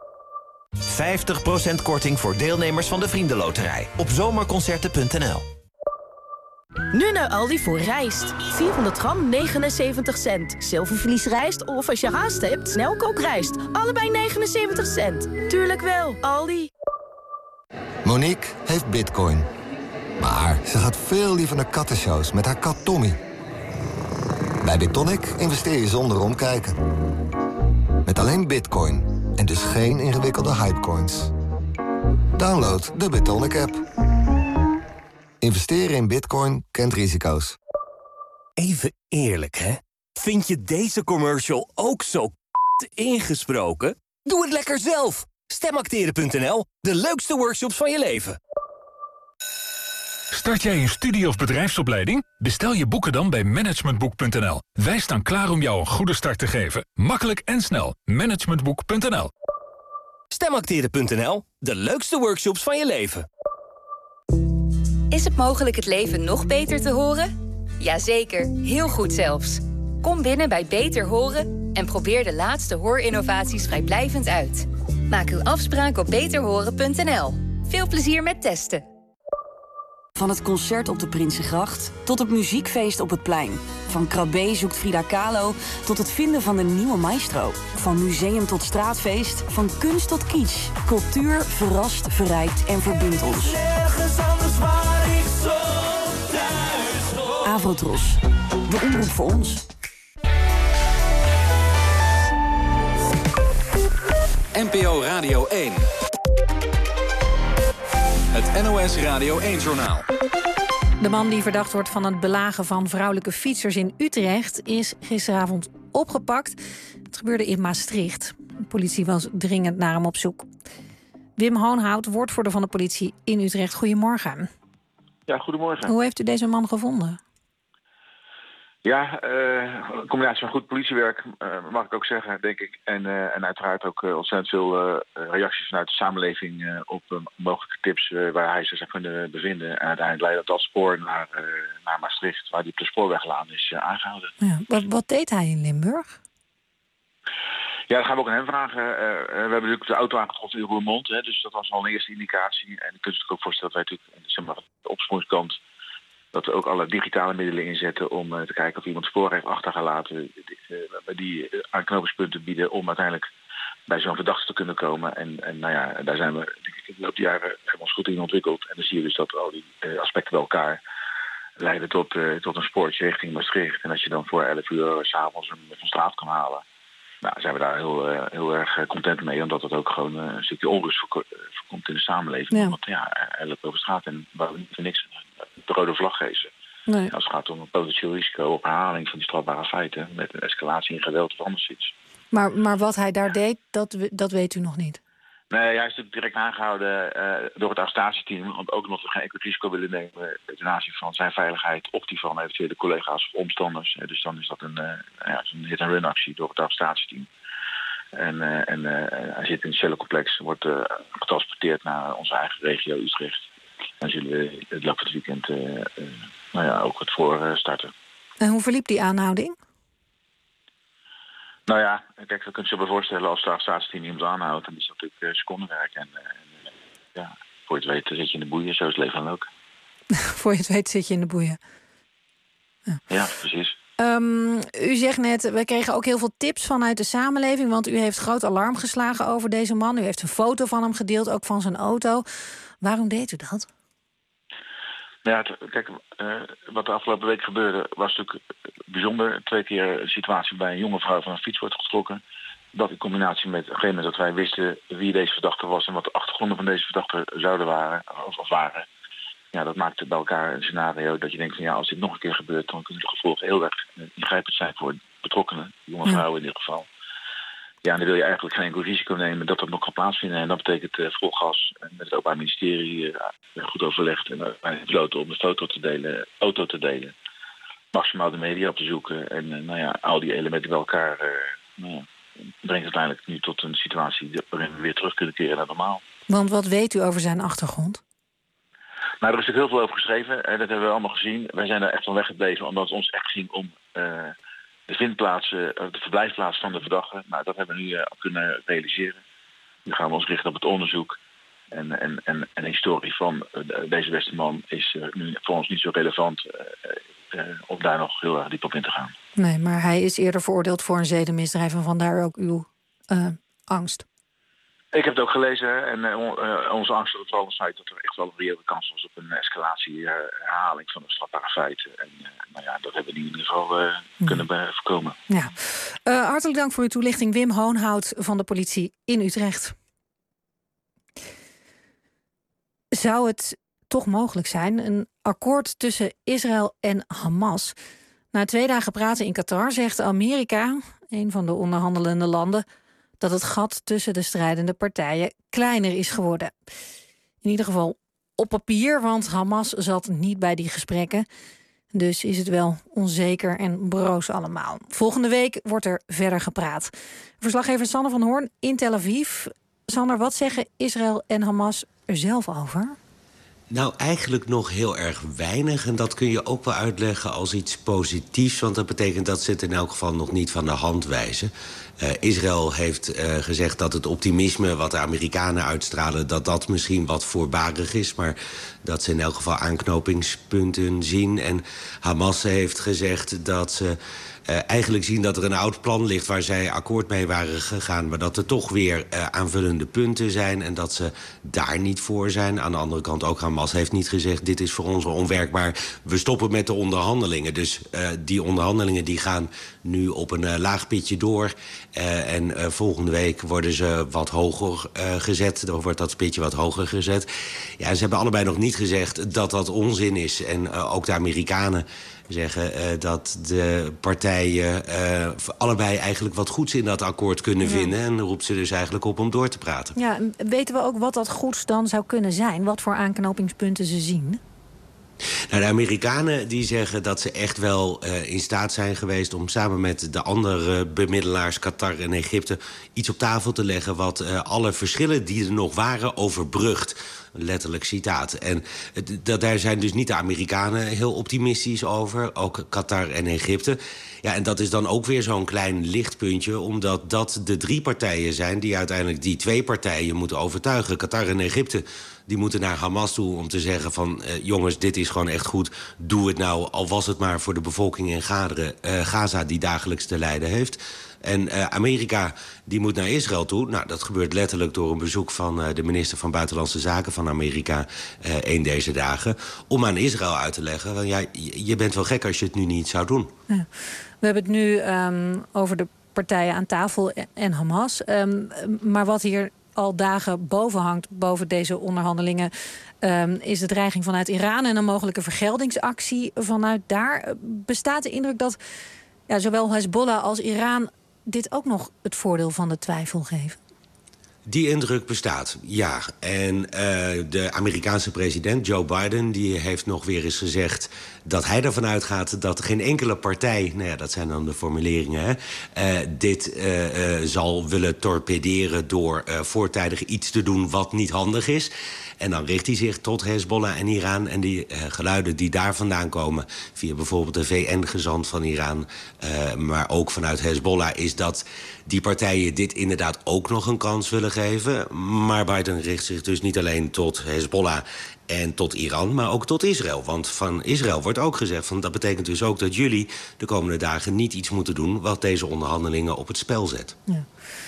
50% korting voor deelnemers van de Vriendenloterij op zomerconcerten.nl. Nu naar Aldi voor rijst. 400 gram, 79 cent. Zilvervlies rijst of als je haast hebt, snelkookrijst. Allebei 79 cent. Tuurlijk wel, Aldi. Monique heeft bitcoin. Maar ze gaat veel liever naar kattenshows met haar kat Tommy. Bij BitTonic investeer je zonder omkijken. Met alleen bitcoin en dus geen ingewikkelde hypecoins. Download de BitTonic-app. Investeren in bitcoin kent risico's. Even eerlijk, hè? Vind je deze commercial ook zo ingesproken? Doe het lekker zelf. Stemacteren.nl, de leukste workshops van je leven. Start jij een studie- of bedrijfsopleiding? Bestel je boeken dan bij managementboek.nl. Wij staan klaar om jou een goede start te geven. Makkelijk en snel. Managementboek.nl. Stemacteren.nl, de leukste workshops van je leven. Is het mogelijk het leven nog beter te horen? Jazeker, heel goed zelfs. Kom binnen bij Beter Horen en probeer de laatste hoorinnovaties vrijblijvend uit. Maak uw afspraak op beterhoren.nl. Veel plezier met testen. Van het concert op de Prinsengracht tot het muziekfeest op het plein. Van Krabbe zoekt Frida Kahlo tot het vinden van de nieuwe maestro. Van museum tot straatfeest, van kunst tot kitsch. Cultuur verrast, verrijkt en verbindt ons. Nergens anders waar ik zo thuis hoor. Avrotros, de omroep voor ons. NPO Radio 1. Het NOS Radio 1-journaal. De man die verdacht wordt van het belagen van vrouwelijke fietsers in Utrecht is gisteravond opgepakt. Het gebeurde in Maastricht. De politie was dringend naar hem op zoek. Wim Hoonhout, woordvoerder van de politie in Utrecht. Goedemorgen. Ja, goedemorgen. Hoe heeft u deze man gevonden? Ja, een combinatie van goed politiewerk, mag ik ook zeggen, denk ik. En uiteraard ook ontzettend veel reacties vanuit de samenleving op mogelijke tips waar hij zich zou kunnen bevinden. En uiteindelijk leidde dat spoor naar Maastricht, waar hij op de spoorweglaan is aangehouden. Ja, wat deed hij in Limburg? Ja, dat gaan we ook aan hem vragen. We hebben natuurlijk de auto aangetroffen in Roermond, hè, dus dat was al een eerste indicatie. En je kunt je natuurlijk ook voorstellen dat wij natuurlijk, zeg maar, de opsporingskant, dat we ook alle digitale middelen inzetten om te kijken of iemand sporen heeft achtergelaten. Die aanknopingspunten bieden om uiteindelijk bij zo'n verdachte te kunnen komen. En nou ja, daar zijn we, denk ik, in de loop der jaren hebben we ons goed in ontwikkeld. En dan zie je dus dat al die aspecten bij elkaar leiden tot een spoortje richting Maastricht. En als je dan voor 11 uur 's avonds hem van straat kan halen, nou, zijn we daar heel erg content mee. Omdat het ook gewoon een stukje onrust voorkomt in de samenleving. Ja. Want ja, hij loopt over straat en waar we niet voor niks de rode vlag geven. Nee. Als het gaat om een potentieel risico op herhaling van die strafbare feiten, met een escalatie in geweld of anders iets. Maar wat hij daar deed, dat weet u nog niet? Nee, hij is natuurlijk direct aangehouden door het arrestatieteam, want ook omdat we geen enkel risico willen nemen ten aanzien van zijn veiligheid of die van eventuele collega's of omstanders. Dus dan is dat een hit-and-run actie door het arrestatieteam. En hij zit in het cellencomplex, wordt getransporteerd naar onze eigen regio Utrecht. En zullen we het loop van het weekend ook wat voor starten. En hoe verliep die aanhouding? Nou ja, kijk, dat kunt je je wel voorstellen als de arrestatieteam iemand aanhoudt. En die is natuurlijk secondenwerk. En voor je het weet zit je in de boeien, zo is het leven dan ook. Voor je het weet zit je in de boeien. Ja, precies. U zegt net, we kregen ook heel veel tips vanuit de samenleving, want u heeft groot alarm geslagen over deze man. U heeft een foto van hem gedeeld, ook van zijn auto. Waarom deed u dat? Ja, kijk, wat de afgelopen week gebeurde was natuurlijk bijzonder. 2 keer een situatie bij een jonge vrouw van een fiets wordt getrokken. Dat in combinatie met op een gegeven moment dat wij wisten wie deze verdachte was en wat de achtergronden van deze verdachte zouden waren. Ja, dat maakte bij elkaar een scenario dat je denkt van ja, als dit nog een keer gebeurt, dan kunnen de gevolgen heel erg ingrijpend zijn voor betrokkenen, jonge vrouwen in dit geval. Ja, en dan wil je eigenlijk geen enkel risico nemen dat nog kan plaatsvinden. En dat betekent volgas met het Openbaar Ministerie goed overlegd en besloten om de auto te delen. Maximaal de media op te zoeken. En al die elementen bij elkaar brengt uiteindelijk nu tot een situatie waarin we weer terug kunnen keren naar normaal. Want wat weet u over zijn achtergrond? Nou, er is natuurlijk heel veel over geschreven. Dat hebben we allemaal gezien. Wij zijn daar echt van weggebleven omdat het ons echt ging om de vindplaats, de verblijfplaats van de verdachte. Nou, dat hebben we nu kunnen realiseren. Nu gaan we ons richten op het onderzoek. En de historie van deze beste man is nu voor ons niet zo relevant om daar nog heel erg diep op in te gaan. Nee, maar hij is eerder veroordeeld voor een zedenmisdrijf en vandaar ook uw angst. Ik heb het ook gelezen en onze angst was vooral het feit dat er echt wel een reële kans was op een escalatie, herhaling van de strafbare feiten. En dat hebben we in ieder geval kunnen voorkomen. Ja. Hartelijk dank voor uw toelichting. Wim Hoonhout van de politie in Utrecht. Zou het toch mogelijk zijn, een akkoord tussen Israël en Hamas? Na 2 dagen praten in Qatar zegt Amerika, een van de onderhandelende landen, dat het gat tussen de strijdende partijen kleiner is geworden. In ieder geval op papier, want Hamas zat niet bij die gesprekken. Dus is het wel onzeker en broos allemaal. Volgende week wordt er verder gepraat. Verslaggever Sander van Hoorn in Tel Aviv. Sander, wat zeggen Israël en Hamas er zelf over? Nou, eigenlijk nog heel erg weinig. En dat kun je ook wel uitleggen als iets positiefs. Want dat betekent dat ze het in elk geval nog niet van de hand wijzen. Israël heeft gezegd dat het optimisme wat de Amerikanen uitstralen, dat misschien wat voorbarig is. Maar dat ze in elk geval aanknopingspunten zien. En Hamas heeft gezegd dat ze eigenlijk zien dat er een oud plan ligt waar zij akkoord mee waren gegaan, maar dat er toch weer aanvullende punten zijn en dat ze daar niet voor zijn. Aan de andere kant ook Hamas heeft niet gezegd, dit is voor ons onwerkbaar, we stoppen met de onderhandelingen. Dus die onderhandelingen die gaan nu op een laag pitje door. En volgende week worden ze wat hoger gezet. Dan wordt dat pitje wat hoger gezet. Ja, ze hebben allebei nog niet gezegd dat dat onzin is. En ook de Amerikanen zeggen dat de partijen allebei eigenlijk wat goeds in dat akkoord kunnen vinden. En roept ze dus eigenlijk op om door te praten. Ja, weten we ook wat dat goeds dan zou kunnen zijn? Wat voor aanknopingspunten ze zien? Nou, de Amerikanen die zeggen dat ze echt wel in staat zijn geweest om samen met de andere bemiddelaars, Qatar en Egypte, iets op tafel te leggen wat alle verschillen die er nog waren overbrugt. Letterlijk citaat. En daar zijn dus niet de Amerikanen heel optimistisch over. Ook Qatar en Egypte. Ja, en dat is dan ook weer zo'n klein lichtpuntje, omdat dat de 3 partijen zijn die uiteindelijk die 2 partijen moeten overtuigen. Qatar en Egypte die moeten naar Hamas toe om te zeggen van jongens, dit is gewoon echt goed. Doe het nou, al was het maar voor de bevolking in Gaza die dagelijks te lijden heeft. En Amerika die moet naar Israël toe. Nou, dat gebeurt letterlijk door een bezoek van de minister van Buitenlandse Zaken van Amerika een deze dagen. Om aan Israël uit te leggen, van, ja, je bent wel gek als je het nu niet zou doen. Ja. We hebben het nu over de partijen aan tafel en Hamas. Maar wat hier al dagen boven hangt, boven deze onderhandelingen, is de dreiging vanuit Iran en een mogelijke vergeldingsactie vanuit daar. Bestaat de indruk dat zowel Hezbollah als Iran dit ook nog het voordeel van de twijfel geven? Die indruk bestaat, ja. En de Amerikaanse president Joe Biden die heeft nog weer eens gezegd dat hij ervan uitgaat dat geen enkele partij, nou ja, dat zijn dan de formuleringen, dit zal willen torpederen door voortijdig iets te doen wat niet handig is. En dan richt hij zich tot Hezbollah en Iran. En die geluiden die daar vandaan komen, via bijvoorbeeld de VN-gezant van Iran, maar ook vanuit Hezbollah, is dat die partijen dit inderdaad ook nog een kans willen geven. Maar Biden richt zich dus niet alleen tot Hezbollah en tot Iran, maar ook tot Israël. Want van Israël wordt ook gezegd van dat betekent dus ook dat jullie de komende dagen niet iets moeten doen wat deze onderhandelingen op het spel zet. Ja.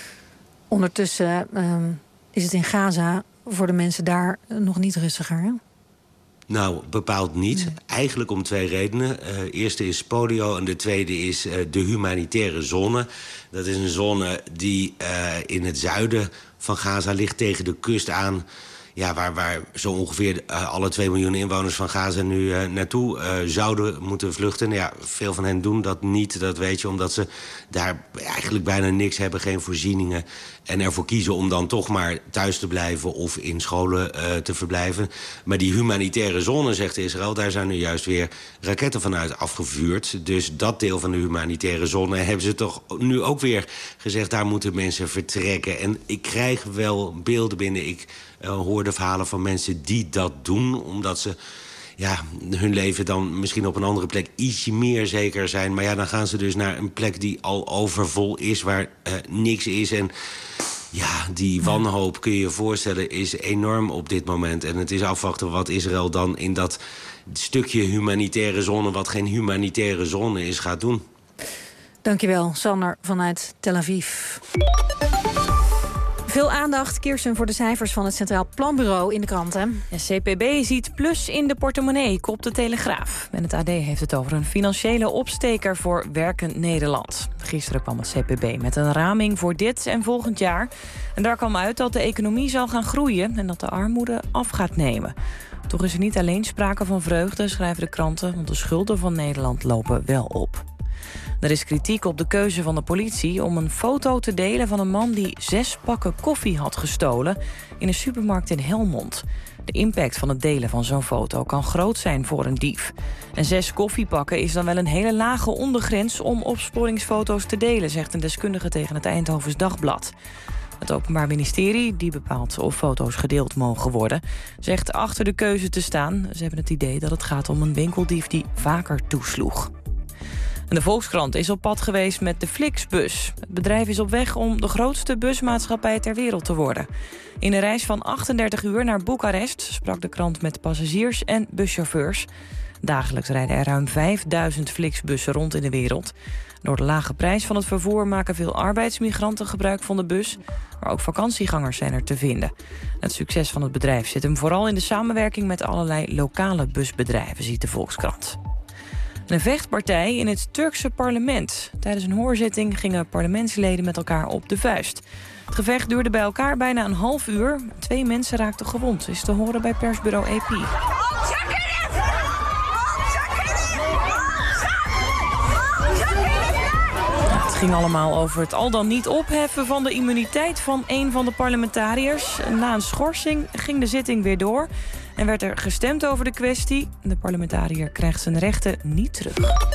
Ondertussen is het in Gaza voor de mensen daar nog niet rustiger, hè? Nou, bepaald niet. Nee. Eigenlijk om 2 redenen. Eerste is polio en de tweede is de humanitaire zone. Dat is een zone die in het zuiden van Gaza ligt, tegen de kust aan. Ja, waar zo ongeveer alle 2 miljoen inwoners van Gaza nu naartoe zouden moeten vluchten. Ja, veel van hen doen dat niet, dat weet je, omdat ze daar eigenlijk bijna niks hebben, geen voorzieningen. En ervoor kiezen om dan toch maar thuis te blijven of in scholen te verblijven. Maar die humanitaire zone, zegt Israël, daar zijn nu juist weer raketten vanuit afgevuurd. Dus dat deel van de humanitaire zone hebben ze toch nu ook weer gezegd, daar moeten mensen vertrekken. En ik krijg wel beelden binnen. Ik hoor de verhalen van mensen die dat doen, omdat ze hun leven dan misschien op een andere plek ietsje meer zeker zijn. Maar ja, dan gaan ze dus naar een plek die al overvol is, waar niks is. En ja, die wanhoop, kun je je voorstellen, is enorm op dit moment. En het is afwachten wat Israël dan in dat stukje humanitaire zone, wat geen humanitaire zone is, gaat doen. Dankjewel, Sander vanuit Tel Aviv. Veel aandacht, Kirsten, voor de cijfers van het Centraal Planbureau in de kranten. CPB ziet plus in de portemonnee, kopt de Telegraaf. En het AD heeft het over een financiële opsteker voor werkend Nederland. Gisteren kwam het CPB met een raming voor dit en volgend jaar. En daar kwam uit dat de economie zal gaan groeien en dat de armoede af gaat nemen. Toch is er niet alleen sprake van vreugde, schrijven de kranten, want de schulden van Nederland lopen wel op. Er is kritiek op de keuze van de politie om een foto te delen van een man die 6 pakken koffie had gestolen in een supermarkt in Helmond. De impact van het delen van zo'n foto kan groot zijn voor een dief. En 6 koffiepakken is dan wel een hele lage ondergrens om opsporingsfoto's te delen, zegt een deskundige tegen het Eindhovens Dagblad. Het Openbaar Ministerie, die bepaalt of foto's gedeeld mogen worden, zegt achter de keuze te staan. Ze hebben het idee dat het gaat om een winkeldief die vaker toesloeg. En de Volkskrant is op pad geweest met de Flixbus. Het bedrijf is op weg om de grootste busmaatschappij ter wereld te worden. In een reis van 38 uur naar Boekarest sprak de krant met passagiers en buschauffeurs. Dagelijks rijden er ruim 5000 Flixbussen rond in de wereld. Door de lage prijs van het vervoer maken veel arbeidsmigranten gebruik van de bus. Maar ook vakantiegangers zijn er te vinden. Het succes van het bedrijf zit hem vooral in de samenwerking met allerlei lokale busbedrijven, ziet de Volkskrant. Een vechtpartij in het Turkse parlement. Tijdens een hoorzitting gingen parlementsleden met elkaar op de vuist. Het gevecht duurde bij elkaar bijna een half uur. 2 mensen raakten gewond, is te horen bij persbureau AP. ging allemaal over het al dan niet opheffen van de immuniteit van een van de parlementariërs. Na een schorsing ging de zitting weer door en werd er gestemd over de kwestie. De parlementariër krijgt zijn rechten niet terug.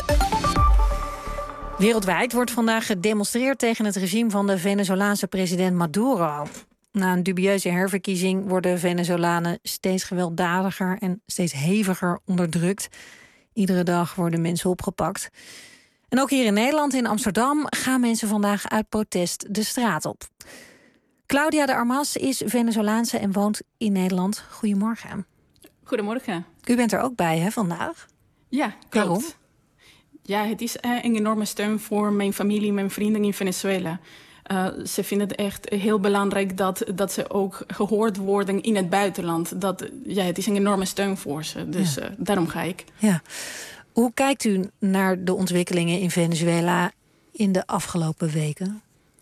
Wereldwijd wordt vandaag gedemonstreerd tegen het regime van de Venezolaanse president Maduro. Na een dubieuze herverkiezing worden Venezolanen steeds gewelddadiger en steeds heviger onderdrukt. Iedere dag worden mensen opgepakt. En ook hier in Nederland, in Amsterdam, gaan mensen vandaag uit protest de straat op. Claudia de Armas is Venezolaanse en woont in Nederland. Goedemorgen. Goedemorgen. U bent er ook bij, hè, vandaag? Ja, klopt. Waarom? Ja, het is een enorme steun voor mijn familie, mijn vrienden in Venezuela. Ze vinden het echt heel belangrijk dat ze ook gehoord worden in het buitenland. Het is een enorme steun voor ze, dus daarom ga ik. Ja. Hoe kijkt u naar de ontwikkelingen in Venezuela in de afgelopen weken?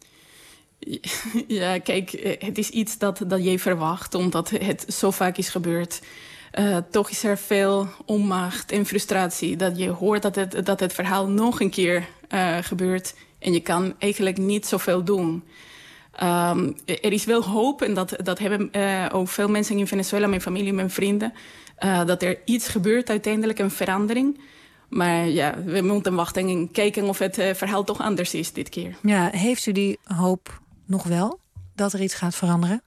Ja, kijk, het is iets dat je verwacht, omdat het zo vaak is gebeurd. Toch is er veel onmacht en frustratie. Dat je hoort dat het verhaal nog een keer gebeurt. En je kan eigenlijk niet zoveel doen. Er is wel hoop, en dat hebben ook veel mensen in Venezuela, mijn familie, mijn vrienden. Dat er iets gebeurt, uiteindelijk een verandering. Maar ja, we moeten wachten en kijken of het verhaal toch anders is dit keer. Ja, heeft u die hoop nog wel, dat er iets gaat veranderen?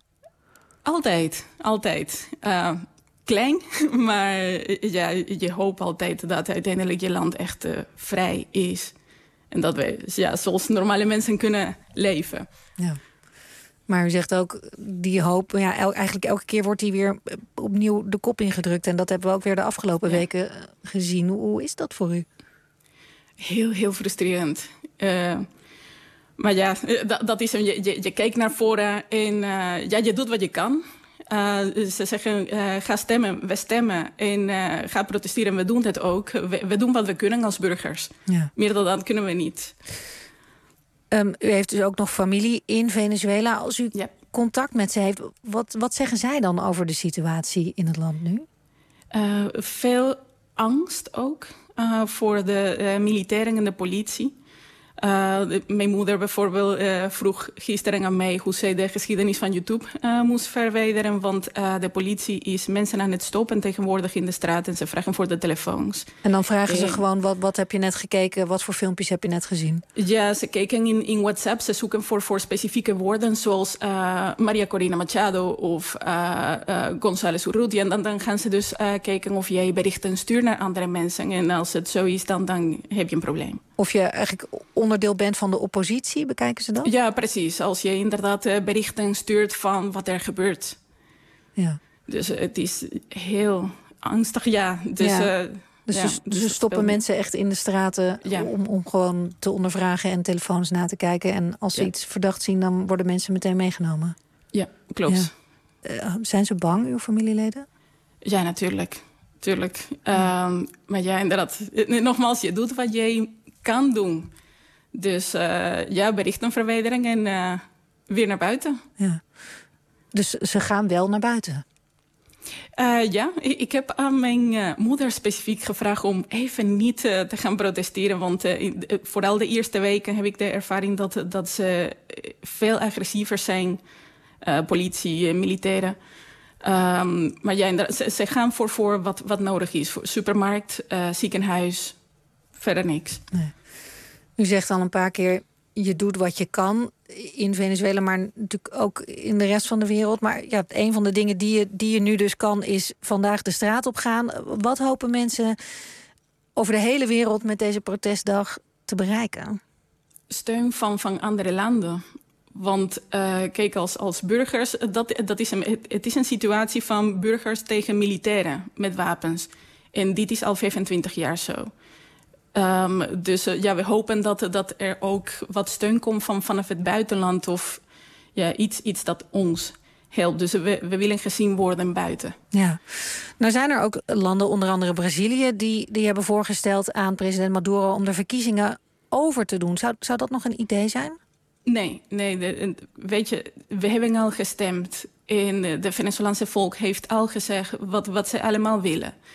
Altijd. Klein, maar ja, je hoopt altijd dat uiteindelijk je land echt vrij is. En dat we zoals normale mensen kunnen leven. Ja. Maar u zegt ook, die hoop, eigenlijk elke keer wordt die weer opnieuw de kop ingedrukt. En dat hebben we ook weer de afgelopen weken gezien. Hoe is dat voor u? Heel, heel frustrerend. Maar ja, dat is hem. Je kijkt naar voren en je doet wat je kan. Ze zeggen, ga stemmen, we stemmen. En ga protesteren, we doen het ook. We doen wat we kunnen als burgers. Ja. Meer dan dat kunnen we niet. U heeft dus ook nog familie in Venezuela. Als u contact met ze heeft, wat zeggen zij dan over de situatie in het land nu? Veel angst ook voor de militairen en de politie. Mijn moeder bijvoorbeeld vroeg gisteren aan mij hoe zij de geschiedenis van YouTube moest verwijderen. Want de politie is mensen aan het stoppen tegenwoordig in de straat en ze vragen voor de telefoons. En dan vragen ze gewoon, wat heb je net gekeken? Wat voor filmpjes heb je net gezien? Ja, ze kijken in WhatsApp. Ze zoeken voor specifieke woorden zoals Maria Corina Machado of González Urrutia. En dan gaan ze dus kijken of jij berichten stuurt naar andere mensen. En als het zo is, dan heb je een probleem. Of je eigenlijk onderdeel bent van de oppositie, bekijken ze dat? Ja, precies. Als je inderdaad berichten stuurt van wat er gebeurt. Ja. Dus het is heel angstig, ja. Dus ze stoppen mensen echt in de straten om gewoon te ondervragen en telefoons na te kijken. En als ze iets verdacht zien, dan worden mensen meteen meegenomen. Ja, klopt. Ja. Zijn ze bang, uw familieleden? Ja, natuurlijk. Maar ja, inderdaad. Nogmaals, je doet wat je kan doen. Dus berichten verwijdering en weer naar buiten. Ja. Dus ze gaan wel naar buiten? Ik heb aan mijn moeder specifiek gevraagd om even niet te gaan protesteren. Want vooral de eerste weken heb ik de ervaring dat ze veel agressiever zijn. Politie, militairen. Maar ja, ze gaan voor wat nodig is. Voor supermarkt, ziekenhuis, verder niks. Nee. U zegt al een paar keer, je doet wat je kan in Venezuela, maar natuurlijk ook in de rest van de wereld. Maar ja, een van de dingen die je nu dus kan, is vandaag de straat op gaan. Wat hopen mensen over de hele wereld met deze protestdag te bereiken? Steun van andere landen. Want kijk, als burgers, het is een situatie van burgers tegen militairen met wapens. En dit is al 25 jaar zo. Dus we hopen dat er ook wat steun komt vanaf het buitenland. Of iets dat ons helpt. Dus we willen gezien worden buiten. Ja. Nou zijn er ook landen, onder andere Brazilië, die hebben voorgesteld aan president Maduro om de verkiezingen over te doen. Zou dat nog een idee zijn? Nee. Weet je, we hebben al gestemd. En de Venezolaanse volk heeft al gezegd wat ze allemaal willen.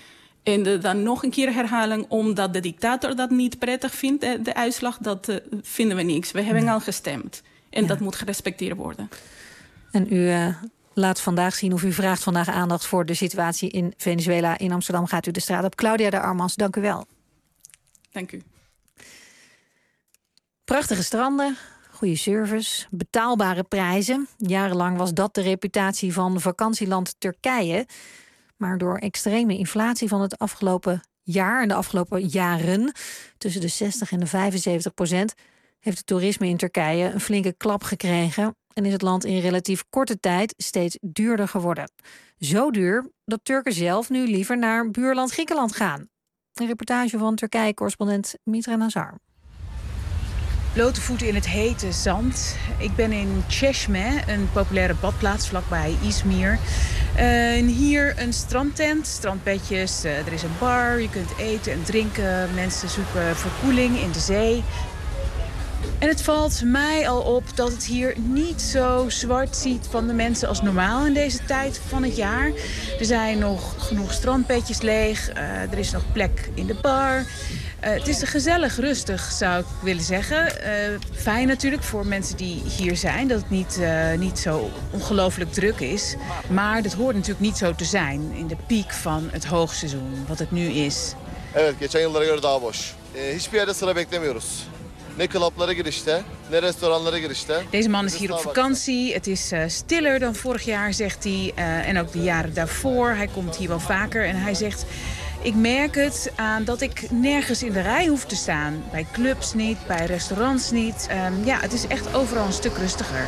En dan nog een keer herhalen, omdat de dictator dat niet prettig vindt, de uitslag, dat vinden we niks. We hebben al gestemd. En dat moet gerespecteerd worden. En u laat vandaag zien, of u vraagt vandaag aandacht voor de situatie in Venezuela. In Amsterdam gaat u de straat op. Claudia de Armas, dank u wel. Dank u. Prachtige stranden, goede service, betaalbare prijzen. Jarenlang was dat de reputatie van vakantieland Turkije. Maar door extreme inflatie van het afgelopen jaar en de afgelopen jaren, tussen de 60 en de 75%, heeft het toerisme in Turkije een flinke klap gekregen en is het land in relatief korte tijd steeds duurder geworden. Zo duur dat Turken zelf nu liever naar buurland Griekenland gaan. Een reportage van Turkije-correspondent Mitra Nazar. Blote voeten in het hete zand. Ik ben in Çeşme, een populaire badplaats vlakbij Izmir. Hier een strandtent, strandbedjes, er is een bar, je kunt eten en drinken. Mensen zoeken verkoeling in de zee. En het valt mij al op dat het hier niet zo zwart ziet van de mensen als normaal in deze tijd van het jaar. Er zijn nog genoeg strandbedjes leeg, er is nog plek in de bar. Het is gezellig, rustig zou ik willen zeggen. Fijn natuurlijk voor mensen die hier zijn, dat het niet zo ongelooflijk druk is. Maar dat hoort natuurlijk niet zo te zijn in de piek van het hoogseizoen, wat het nu is. Evet, geçen yıllara göre daha boş. Hiçbir yerde sıra beklemiyoruz. Ne clublara girişte, ne restoranlara girişte. Deze man is hier op vakantie. Het is stiller dan vorig jaar, zegt hij. En ook de jaren daarvoor. Hij komt hier wel vaker en hij zegt: ik merk het aan dat ik nergens in de rij hoef te staan. Bij clubs niet, bij restaurants niet. Het is echt overal een stuk rustiger.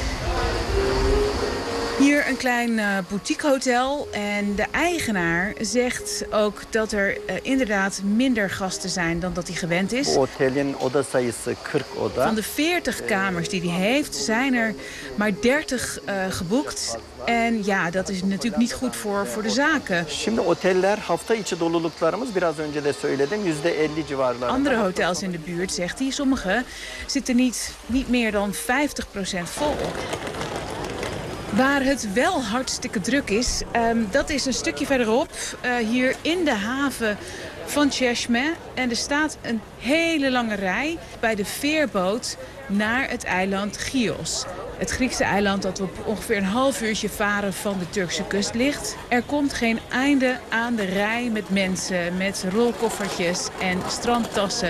Hier een klein boutiquehotel en de eigenaar zegt ook dat er inderdaad minder gasten zijn dan dat hij gewend is. Van de 40 kamers die hij heeft zijn er maar 30 geboekt. En ja, dat is natuurlijk niet goed voor de zaken. Andere hotels in de buurt, zegt hij, sommige zitten niet meer dan 50% vol. Waar het wel hartstikke druk is, dat is een stukje verderop, hier in de haven van Çeşme. En er staat een hele lange rij bij de veerboot naar het eiland Chios. Het Griekse eiland dat op ongeveer een half uurtje varen van de Turkse kust ligt. Er komt geen einde aan de rij met mensen, met rolkoffertjes en strandtassen.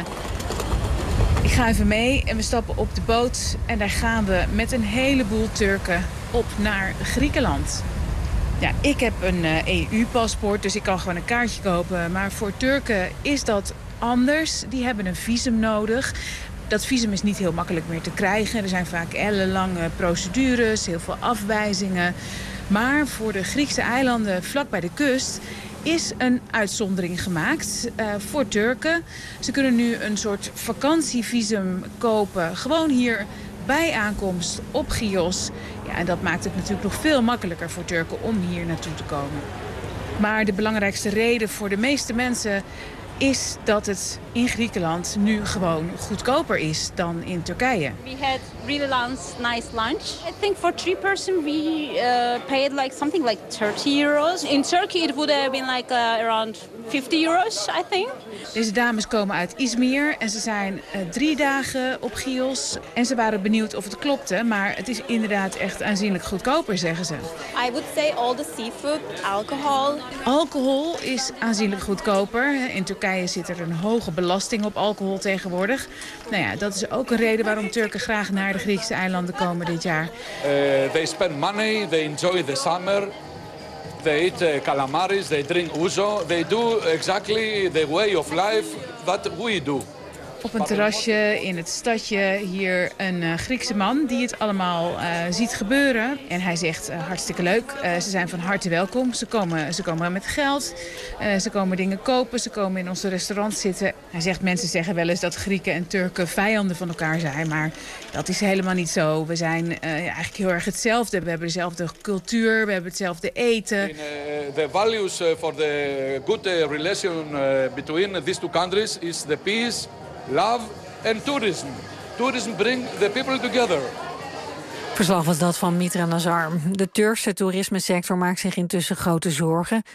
Ik ga even mee en we stappen op de boot en daar gaan we met een heleboel Turken op naar Griekenland. Ja, ik heb een EU-paspoort, dus ik kan gewoon een kaartje kopen. Maar voor Turken is dat anders. Die hebben een visum nodig. Dat visum is niet heel makkelijk meer te krijgen. Er zijn vaak ellenlange procedures, heel veel afwijzingen. Maar voor de Griekse eilanden vlak bij de kust is een uitzondering gemaakt voor Turken. Ze kunnen nu een soort vakantievisum kopen, gewoon hier bij aankomst op Chios. Ja, en dat maakt het natuurlijk nog veel makkelijker voor Turken om hier naartoe te komen. Maar de belangrijkste reden voor de meeste mensen is dat het in Griekenland nu gewoon goedkoper is dan in Turkije. We had really nice lunch. I think for 3 person we paid something like 30 euros. In Turkey it would have been around 50 euros, I think. Deze dames komen uit Izmir en ze zijn 3 dagen op Chios. En ze waren benieuwd of het klopte, maar het is inderdaad echt aanzienlijk goedkoper, zeggen ze. I would say all the seafood, alcohol. Alcohol is aanzienlijk goedkoper. In Turkije zit er een hoge belasting op alcohol tegenwoordig. Nou ja, dat is ook een reden waarom Turken graag naar de Griekse eilanden komen dit jaar. They spend money, they enjoy the summer. They eat calamaris, they drink ouzo. They do exactly the way of life that we do. Op een terrasje in het stadje hier een Griekse man die het allemaal ziet gebeuren. En hij zegt hartstikke leuk, ze zijn van harte welkom. Ze komen met geld, ze komen dingen kopen, ze komen in onze restaurant zitten. Hij zegt, mensen zeggen wel eens dat Grieken en Turken vijanden van elkaar zijn. Maar dat is helemaal niet zo. We zijn eigenlijk heel erg hetzelfde. We hebben dezelfde cultuur, we hebben hetzelfde eten. The values for the good relation between these two countries is the peace, love and tourism. Tourism brings the people together. Verslag was dat van Mitra Nazar. De Turkse toerismesector maakt zich intussen grote zorgen.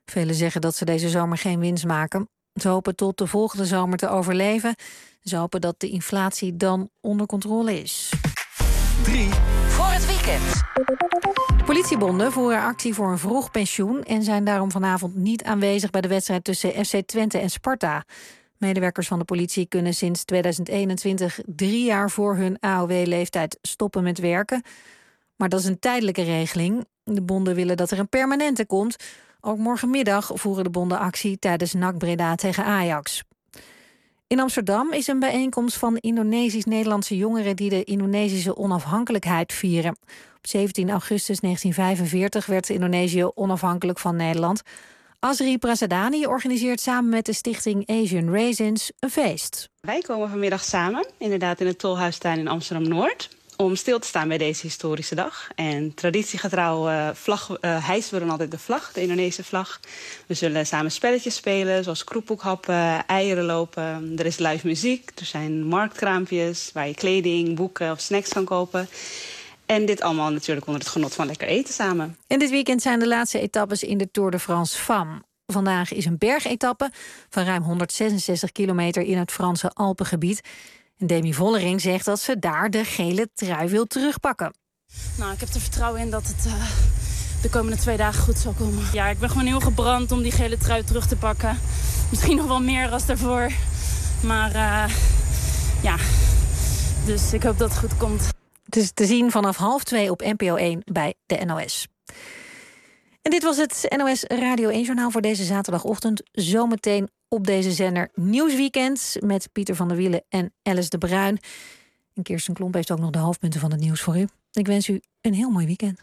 Velen zeggen dat ze deze zomer geen winst maken. Ze hopen tot de volgende zomer te overleven. Ze hopen dat de inflatie dan onder controle is. 3 voor het weekend. Politiebonden voeren actie voor een vroeg pensioen en zijn daarom vanavond niet aanwezig bij de wedstrijd tussen FC Twente en Sparta. Medewerkers van de politie kunnen sinds 2021 3 jaar voor hun AOW-leeftijd stoppen met werken. Maar dat is een tijdelijke regeling. De bonden willen dat er een permanente komt. Ook morgenmiddag voeren de bonden actie tijdens NAC Breda tegen Ajax. In Amsterdam is een bijeenkomst van Indonesisch-Nederlandse jongeren die de Indonesische onafhankelijkheid vieren. Op 17 augustus 1945 werd Indonesië onafhankelijk van Nederland. Asri Prasadani organiseert samen met de stichting Asian Raisins een feest. Wij komen vanmiddag samen, inderdaad in het Tolhuistuin in Amsterdam-Noord, om stil te staan bij deze historische dag. En traditiegetrouw hijsen we dan altijd de vlag, de Indonesische vlag. We zullen samen spelletjes spelen, zoals kroephoekhappen, eieren lopen. Er is live muziek, er zijn marktkraampjes waar je kleding, boeken of snacks kan kopen. En dit allemaal natuurlijk onder het genot van lekker eten samen. En dit weekend zijn de laatste etappes in de Tour de France Femmes. Vandaag is een bergetappe van ruim 166 kilometer in het Franse Alpengebied. En Demi Vollering zegt dat ze daar de gele trui wil terugpakken. Nou, ik heb er vertrouwen in dat het de komende 2 dagen goed zal komen. Ja, ik ben gewoon heel gebrand om die gele trui terug te pakken. Misschien nog wel meer als daarvoor. Maar ja, dus ik hoop dat het goed komt. Het is te zien vanaf 1:30 op NPO 1 bij de NOS. En dit was het NOS Radio 1-journaal voor deze zaterdagochtend. Zometeen op deze zender Nieuwsweekend met Pieter van der Wielen en Alice de Bruin. En Kirsten Klomp heeft ook nog de hoofdpunten van het nieuws voor u. Ik wens u een heel mooi weekend.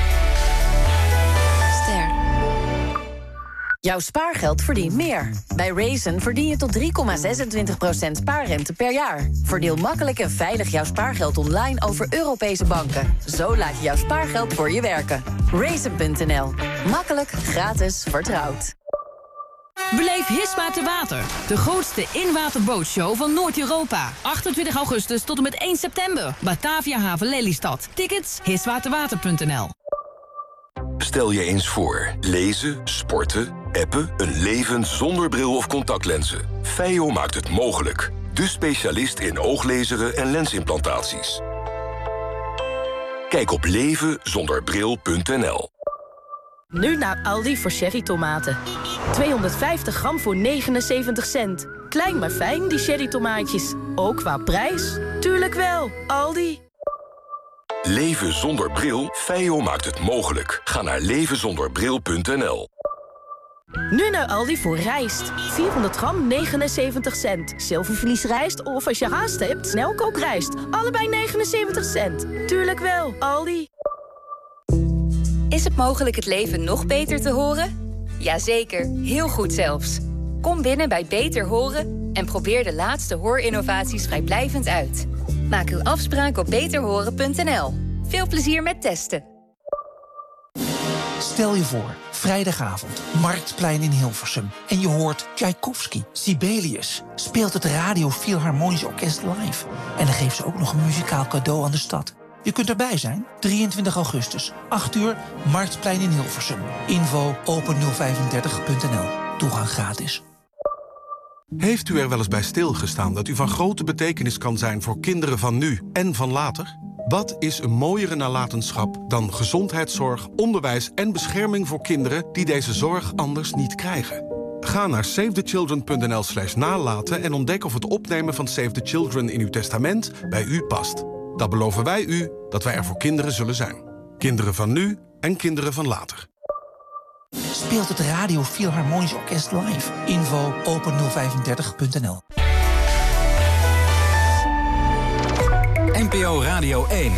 Ster. Jouw spaargeld verdient meer. Bij Raisin verdien je tot 3,26% spaarrente per jaar. Verdeel makkelijk en veilig jouw spaargeld online over Europese banken. Zo laat je jouw spaargeld voor je werken. Raisin.nl. Makkelijk, gratis, vertrouwd. Beleef Hisma te Water. De grootste in-waterbootshow van Noord-Europa. 28 augustus tot en met 1 september. Batavia Haven Lelystad. Tickets hiswaterwater.nl. Stel je eens voor. Lezen, sporten, appen, een leven zonder bril of contactlenzen. Feio maakt het mogelijk. De specialist in ooglezeren en lensimplantaties. Kijk op levenzonderbril.nl. Nu naar Aldi voor cherrytomaten. 250 gram voor 79 cent. Klein maar fijn, die cherrytomaatjes. Ook qua prijs. Tuurlijk wel, Aldi. Leven zonder bril? Feio maakt het mogelijk. Ga naar levenzonderbril.nl. Nu naar Aldi voor rijst. 400 gram, 79 cent. Zilvervliesrijst of als je haast hebt, snelkookrijst. Allebei 79 cent. Tuurlijk wel, Aldi. Is het mogelijk het leven nog beter te horen? Jazeker, heel goed zelfs. Kom binnen bij Beter Horen en probeer de laatste hoorinnovaties vrijblijvend uit. Maak uw afspraak op beterhoren.nl. Veel plezier met testen. Stel je voor, vrijdagavond, Marktplein in Hilversum. En je hoort Tchaikovsky, Sibelius. Speelt het Radio Philharmonisch Orkest live. En dan geeft ze ook nog een muzikaal cadeau aan de stad. Je kunt erbij zijn, 23 augustus, 8 uur, Marktplein in Hilversum. Info open035.nl. Toegang gratis. Heeft u er wel eens bij stilgestaan dat u van grote betekenis kan zijn voor kinderen van nu en van later? Wat is een mooiere nalatenschap dan gezondheidszorg, onderwijs en bescherming voor kinderen die deze zorg anders niet krijgen? Ga naar savethechildren.nl/nalaten en ontdek of het opnemen van Save the Children in uw testament bij u past. Dat beloven wij u dat wij er voor kinderen zullen zijn. Kinderen van nu en kinderen van later. Speelt het Radio Philharmonisch Orkest live. Info open035.nl. NPO Radio 1.